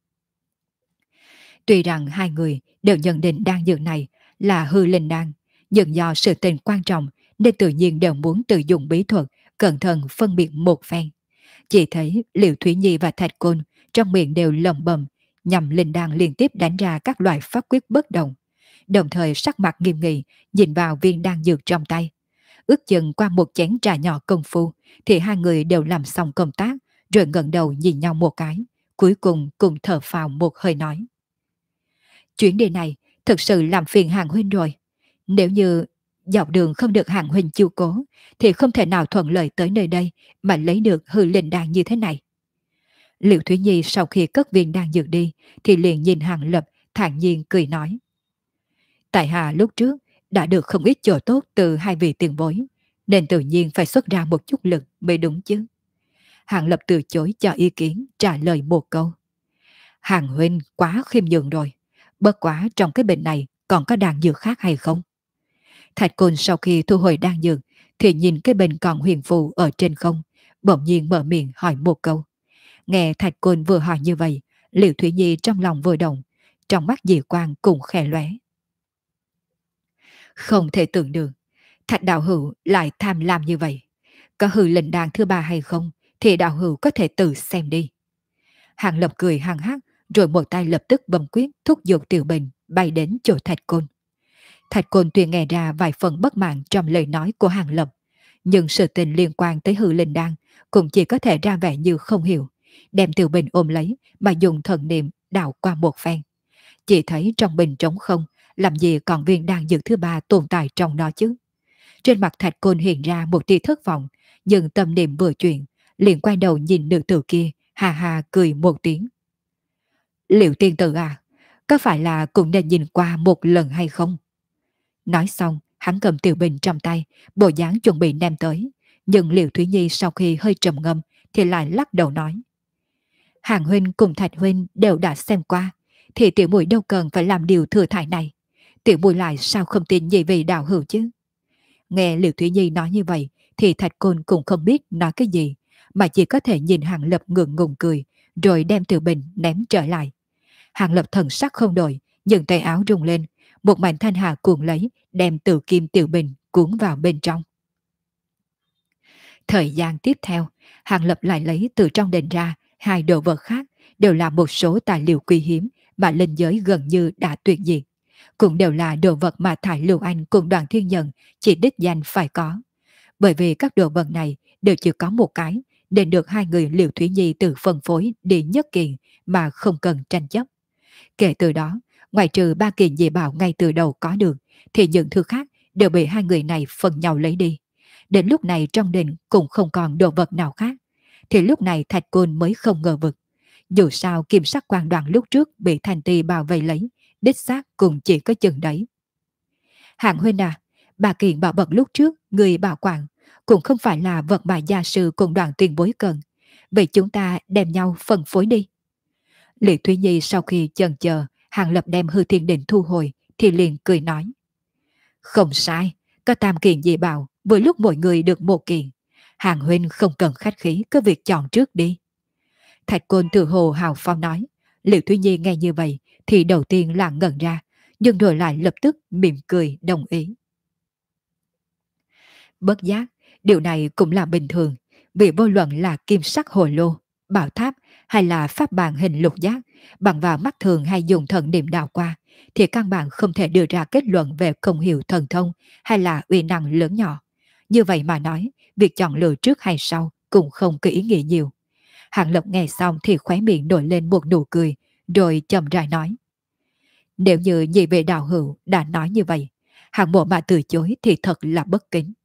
Tuy rằng hai người đều nhận định đan dược này là hư linh đan, nhưng do sự tình quan trọng nên tự nhiên đều muốn tự dùng bí thuật cẩn thận phân biệt một phen. Chỉ thấy Liễu Thúy Nhi và Thạch Côn trong miệng đều lẩm bẩm nhằm linh đan liên tiếp đánh ra các loại pháp quyết bất động, đồng thời sắc mặt nghiêm nghị nhìn vào viên đan dược trong tay. Ước chừng qua một chén trà nhỏ công phu thì hai người đều làm xong công tác, rồi ngẩng đầu nhìn nhau một cái, cuối cùng cùng thở phào một hơi nói: chuyến đi này thực sự làm phiền Hàng huynh rồi. Nếu như dọc đường không được Hàng huynh chiếu cố thì không thể nào thuận lợi tới nơi đây mà lấy được hư linh đan như thế này. Liễu Thúy Nhi sau khi cất viên đan dược đi thì liền nhìn Hàng Lập thản nhiên cười nói: tại hạ lúc trước đã được không ít chỗ tốt từ hai vị tiền bối, nên tự nhiên phải xuất ra một chút lực mới đúng chứ. Hàng Lập từ chối cho ý kiến, trả lời một câu: Hàng huynh quá khiêm nhường rồi, bất quá trong cái bệnh này còn có đan dược khác hay không? Thạch Côn sau khi thu hồi đan dược thì nhìn cái bình còn huyền phù ở trên không, bỗng nhiên mở miệng hỏi một câu. Nghe Thạch Côn vừa hỏi như vậy, Liễu Thúy Nhi trong lòng vừa động, trong mắt dị quang cũng khẽ lóe. Không thể tưởng được, Thạch đạo hữu lại tham lam như vậy. Có hư linh đan thứ ba hay không thì đạo hữu có thể tự xem đi. Hàng Lập cười hăng hắc, rồi một tay lập tức bấm quyết thúc giục tiểu bình bay đến chỗ Thạch Côn. Thạch Côn tuy nghe ra vài phần bất mãn trong lời nói của Hàng Lập, nhưng sự tình liên quan tới hư linh đan cũng chỉ có thể ra vẻ như không hiểu, đem tiểu bình ôm lấy mà dùng thần niệm đảo qua một phen. Chỉ thấy trong bình trống không, làm gì còn viên đan dược thứ ba tồn tại trong nó chứ. Trên mặt Thạch Côn hiện ra một tia thất vọng, nhưng tâm niệm vừa chuyển, liền quay đầu nhìn nữ tử kia, hà hà cười một tiếng. Liệu tiên tử à, có phải là cũng nên nhìn qua một lần hay không? Nói xong, hắn cầm tiểu bình trong tay, bộ dáng chuẩn bị ném tới. Nhưng Liễu Thúy Nhi sau khi hơi trầm ngâm thì lại lắc đầu nói: Hàng huynh cùng Thạch huynh đều đã xem qua, thì tiểu muội đâu cần phải làm điều thừa thải này. Tiểu muội lại sao không tin nhị vị đạo hữu chứ? Nghe Liễu Thúy Nhi nói như vậy thì Thạch Côn cũng không biết nói cái gì, mà chỉ có thể nhìn Hàng Lập ngượng ngùng cười, rồi đem tiểu bình ném trở lại. Hàng Lập thần sắc không đổi, nhưng tay áo rung lên, một mảnh thanh hà cuộn lấy, đem từ kim tiểu bình cuốn vào bên trong. Thời gian tiếp theo, Hàng Lập lại lấy từ trong đền ra hai đồ vật khác, đều là một số tài liệu quý hiếm mà linh giới gần như đã tuyệt diệt, cũng đều là đồ vật mà Thải Lưu Anh cùng Đoàn Thiên Nhân chỉ đích danh phải có. Bởi vì các đồ vật này đều chỉ có một cái, nên được hai người Liễu Thúy Nhi tự phân phối đi nhất kiện mà không cần tranh chấp. Kể từ đó, ngoài trừ ba kiện dị bảo ngay từ đầu có được, thì những thứ khác đều bị hai người này phân nhau lấy đi. Đến lúc này trong đình cũng không còn đồ vật nào khác, thì lúc này Thạch Côn mới không ngờ vực. Dù sao kim sắc quan đoàn lúc trước bị Thành Tì bảo vệ lấy, đích xác cũng chỉ có chừng đấy. Hạng huynh à, bà kiện bảo vật lúc trước người bảo quản cũng không phải là vật mà gia sư cùng Đoàn tiền bối cần, vậy chúng ta đem nhau phân phối đi. Liễu Thúy Nhi sau khi chần chờ, Hàng Lập đem hư thiên định thu hồi thì liền cười nói: Không sai, có tam kiện dị bảo, vừa lúc mọi người được một kiện. Hàng huynh không cần khách khí, cứ việc chọn trước đi. Thạch Côn tự hồ hào phong nói. Liễu Thúy Nhi nghe như vậy thì đầu tiên là ngẩn ra, nhưng rồi lại lập tức mỉm cười đồng ý. Bất giác, điều này cũng là bình thường, vì vô luận là kim sắc hồ lô, bảo tháp hay là pháp bàn hình lục giác, bằng vào mắt thường hay dùng thần niệm đào qua, thì căn bản không thể đưa ra kết luận về công hiệu thần thông hay là uy năng lớn nhỏ. Như vậy mà nói, việc chọn lựa trước hay sau cũng không có ý nghĩa nhiều. Hàng Lập nghe xong thì khóe miệng nổi lên một nụ cười, rồi chậm rãi nói: Nếu như nhị vị đạo hữu đã nói như vậy, Hàng mộ mà từ chối thì thật là bất kính.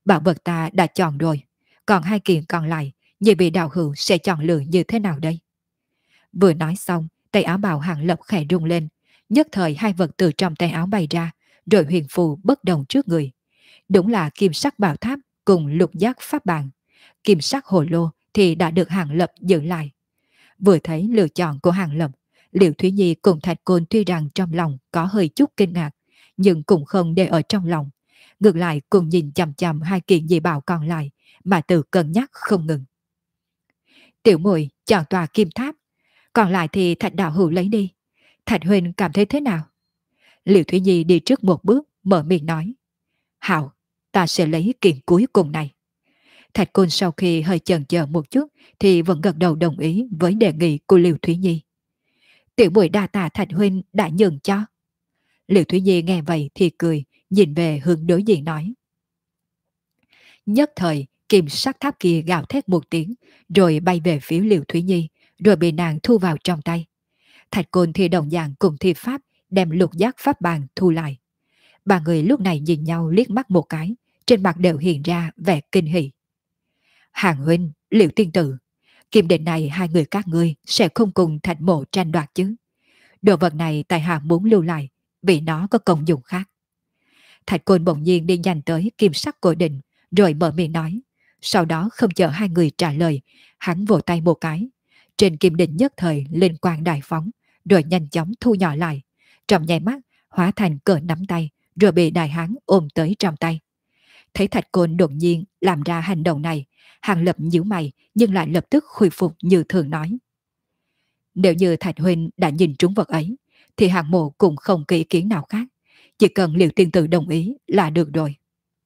bảo vật ta đã chọn rồi, còn hai kiện còn lại, nhị vị đạo hữu sẽ chọn lựa như thế nào đây? Vừa nói xong, tay áo bào Hàng Lập khẽ rung lên, nhất thời hai vật từ trong tay áo bay ra, rồi huyền phù bất động trước người. Đúng là kim sắc bảo tháp cùng lục giác pháp bàn. Kim sắc hồ lô thì đã được Hàng Lập giữ lại. Vừa thấy lựa chọn của Hàng Lập, Liễu Thúy Nhi cùng Thạch Côn tuy rằng trong lòng có hơi chút kinh ngạc, nhưng cũng không để ở trong lòng. Ngược lại cùng nhìn chằm chằm hai kiện dị bảo còn lại mà tự cân nhắc không ngừng. Tiểu muội chọn tòa kim tháp, còn lại thì Thạch đạo hữu lấy đi. Thạch huynh cảm thấy thế nào? Liễu Thúy Nhi đi trước một bước, mở miệng nói. Hảo, ta sẽ lấy kiện cuối cùng này. Thạch Côn sau khi hơi chần chờ một chút thì vẫn gật đầu đồng ý với đề nghị của Liễu Thúy Nhi. Tiểu muội đa tạ Thạch huynh đã nhường cho. Liễu Thúy Nhi nghe vậy thì cười, nhìn về hướng đối diện nói. Nhất thời, kim sắc tháp kia gào thét một tiếng, rồi bay về phía Liễu Thúy Nhi, rồi bị nàng thu vào trong tay. Thạch Côn thì đồng dạng cùng thi pháp, đem lục giác pháp bàn thu lại. Ba người lúc này nhìn nhau liếc mắt một cái, trên mặt đều hiện ra vẻ kinh hỉ. Hàng huynh, Liễu tiên tử, kim định này hai người các ngươi sẽ không cùng Thạch mộ tranh đoạt chứ? Đồ vật này tại hạ muốn lưu lại, vì nó có công dụng khác. Thạch Côn bỗng nhiên đi nhanh tới kim sắc cổ định, rồi mở miệng nói. Sau đó không chờ hai người trả lời, hắn vỗ tay một cái. Trên kim định nhất thời lên quang đại phóng, rồi nhanh chóng thu nhỏ lại. Trong nháy mắt, hóa thành cỡ nắm tay, rồi bị đại hán ôm tới trong tay. Thấy Thạch Côn đột nhiên làm ra hành động này, Hàng Lập nhíu mày nhưng lại lập tức khôi phục như thường nói. Nếu như Thạch huynh đã nhìn trúng vật ấy, thì Hàng mộ cũng không có ý kiến nào khác. Chỉ cần Liễu tiên tử đồng ý là được rồi.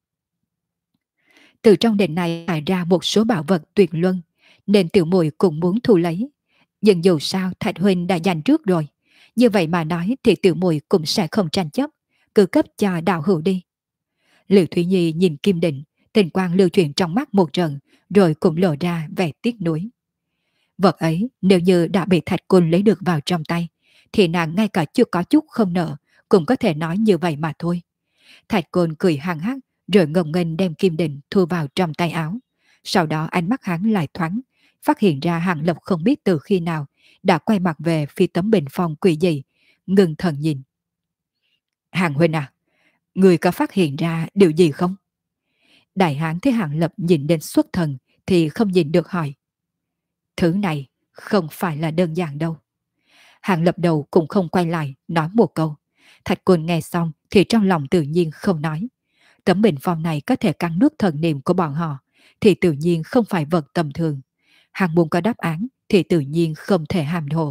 Từ trong đền này thải ra một số bảo vật tuyệt luân, nên tiểu muội cũng muốn thu lấy. Nhưng dù sao Thạch huynh đã giành trước rồi, như vậy mà nói thì tiểu muội cũng sẽ không tranh chấp, cứ cấp cho đạo hữu đi. Liễu Thúy Nhi nhìn Kim Định, tình quang lưu chuyển trong mắt một trận, rồi cũng lộ ra vẻ tiếc nuối. Vật ấy nếu như đã bị Thạch Côn lấy được vào trong tay, thì nàng ngay cả chưa có chút không nợ, cũng có thể nói như vậy mà thôi. Thạch Côn cười hăng hắc, rồi ngông nghênh đem Kim Định thu vào trong tay áo. Sau đó ánh mắt hắn lại thoáng, phát hiện ra Hàng Lập không biết từ khi nào đã quay mặt về phía tấm bình phong quỷ dị, ngừng thần nhìn. Hàng huynh à, người có phát hiện ra điều gì không? Đại hán thấy Hàng Lập nhìn đến xuất thần thì không nhìn được hỏi. Thứ này không phải là đơn giản đâu. Hàng Lập đầu cũng không quay lại nói một câu. Thạch Côn nghe xong thì trong lòng tự nhiên không nói. Tấm bình phong này có thể cắn nuốt thần niệm của bọn họ thì tự nhiên không phải vật tầm thường. Hàng muốn có đáp án thì tự nhiên không thể hàm hồ.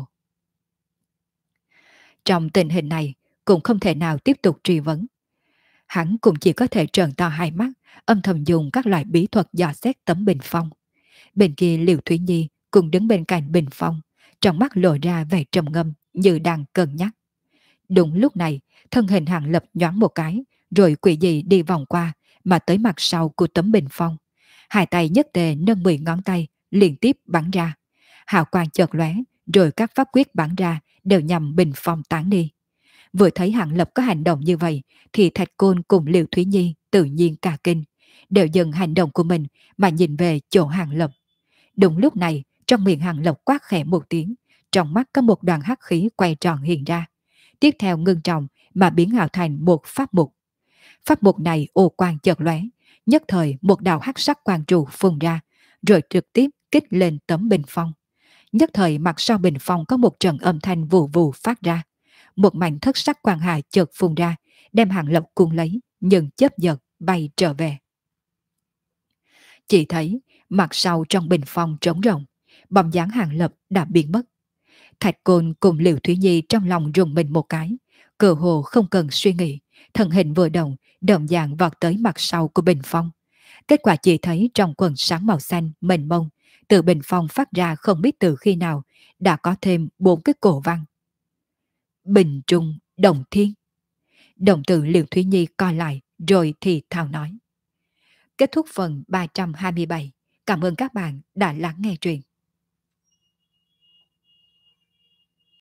Trong tình hình này cũng không thể nào tiếp tục truy vấn. Hắn cũng chỉ có thể trợn to hai mắt, âm thầm dùng các loại bí thuật dò xét tấm bình phong. Bên kia Liễu Thúy Nhi cùng đứng bên cạnh bình phong, trong mắt lộ ra vẻ trầm ngâm như đang cân nhắc. Đúng lúc này, thân hình Hàng Lập nhoáng một cái, rồi quỷ dị đi vòng qua mà tới mặt sau của tấm bình phong. Hai tay nhất tề nâng 10 ngón tay liên tiếp bắn ra. Hào quang chợt lóe, rồi các pháp quyết bắn ra đều nhằm bình phong tán đi. Vừa thấy Hàng Lập có hành động như vậy thì Thạch Côn cùng Liễu Thúy Nhi tự nhiên cả kinh, đều dừng hành động của mình mà nhìn về chỗ Hàng Lập. Đúng lúc này, trong miệng Hàng Lập quát khẽ một tiếng, trong mắt có một đoàn hắc khí quay tròn hiện ra. Tiếp theo ngưng trọng mà biến ảo thành một pháp mục. Pháp mục này ô quang chợt lóe, nhất thời một đạo hắc sắc quang trụ phun ra, rồi trực tiếp kích lên tấm bình phong. Nhất thời mặt sau bình phong có một trận âm thanh vù vù phát ra. Một mảnh thất sắc quang hà chợt phun ra, đem Hàng Lập cuốn lấy, nhưng chớp giật bay trở về. Chỉ thấy mặt sau trong bình phong trống rỗng, bóng dáng Hàng Lập đã biến mất. Thạch Côn cùng Liễu Thúy Nhi trong lòng rùng mình một cái, cơ hồ không cần suy nghĩ, thân hình vừa động, đồng dạng vọt tới mặt sau của bình phong. Kết quả chỉ thấy trong quần sáng màu xanh mênh mông, từ bình phong phát ra không biết từ khi nào đã có thêm 4 cái cổ văn. Bình trung đồng thiên. Đồng tử Liễu Thúy Nhi co lại rồi thì thào nói. Kết thúc phần 327. Cảm ơn các bạn đã lắng nghe truyện.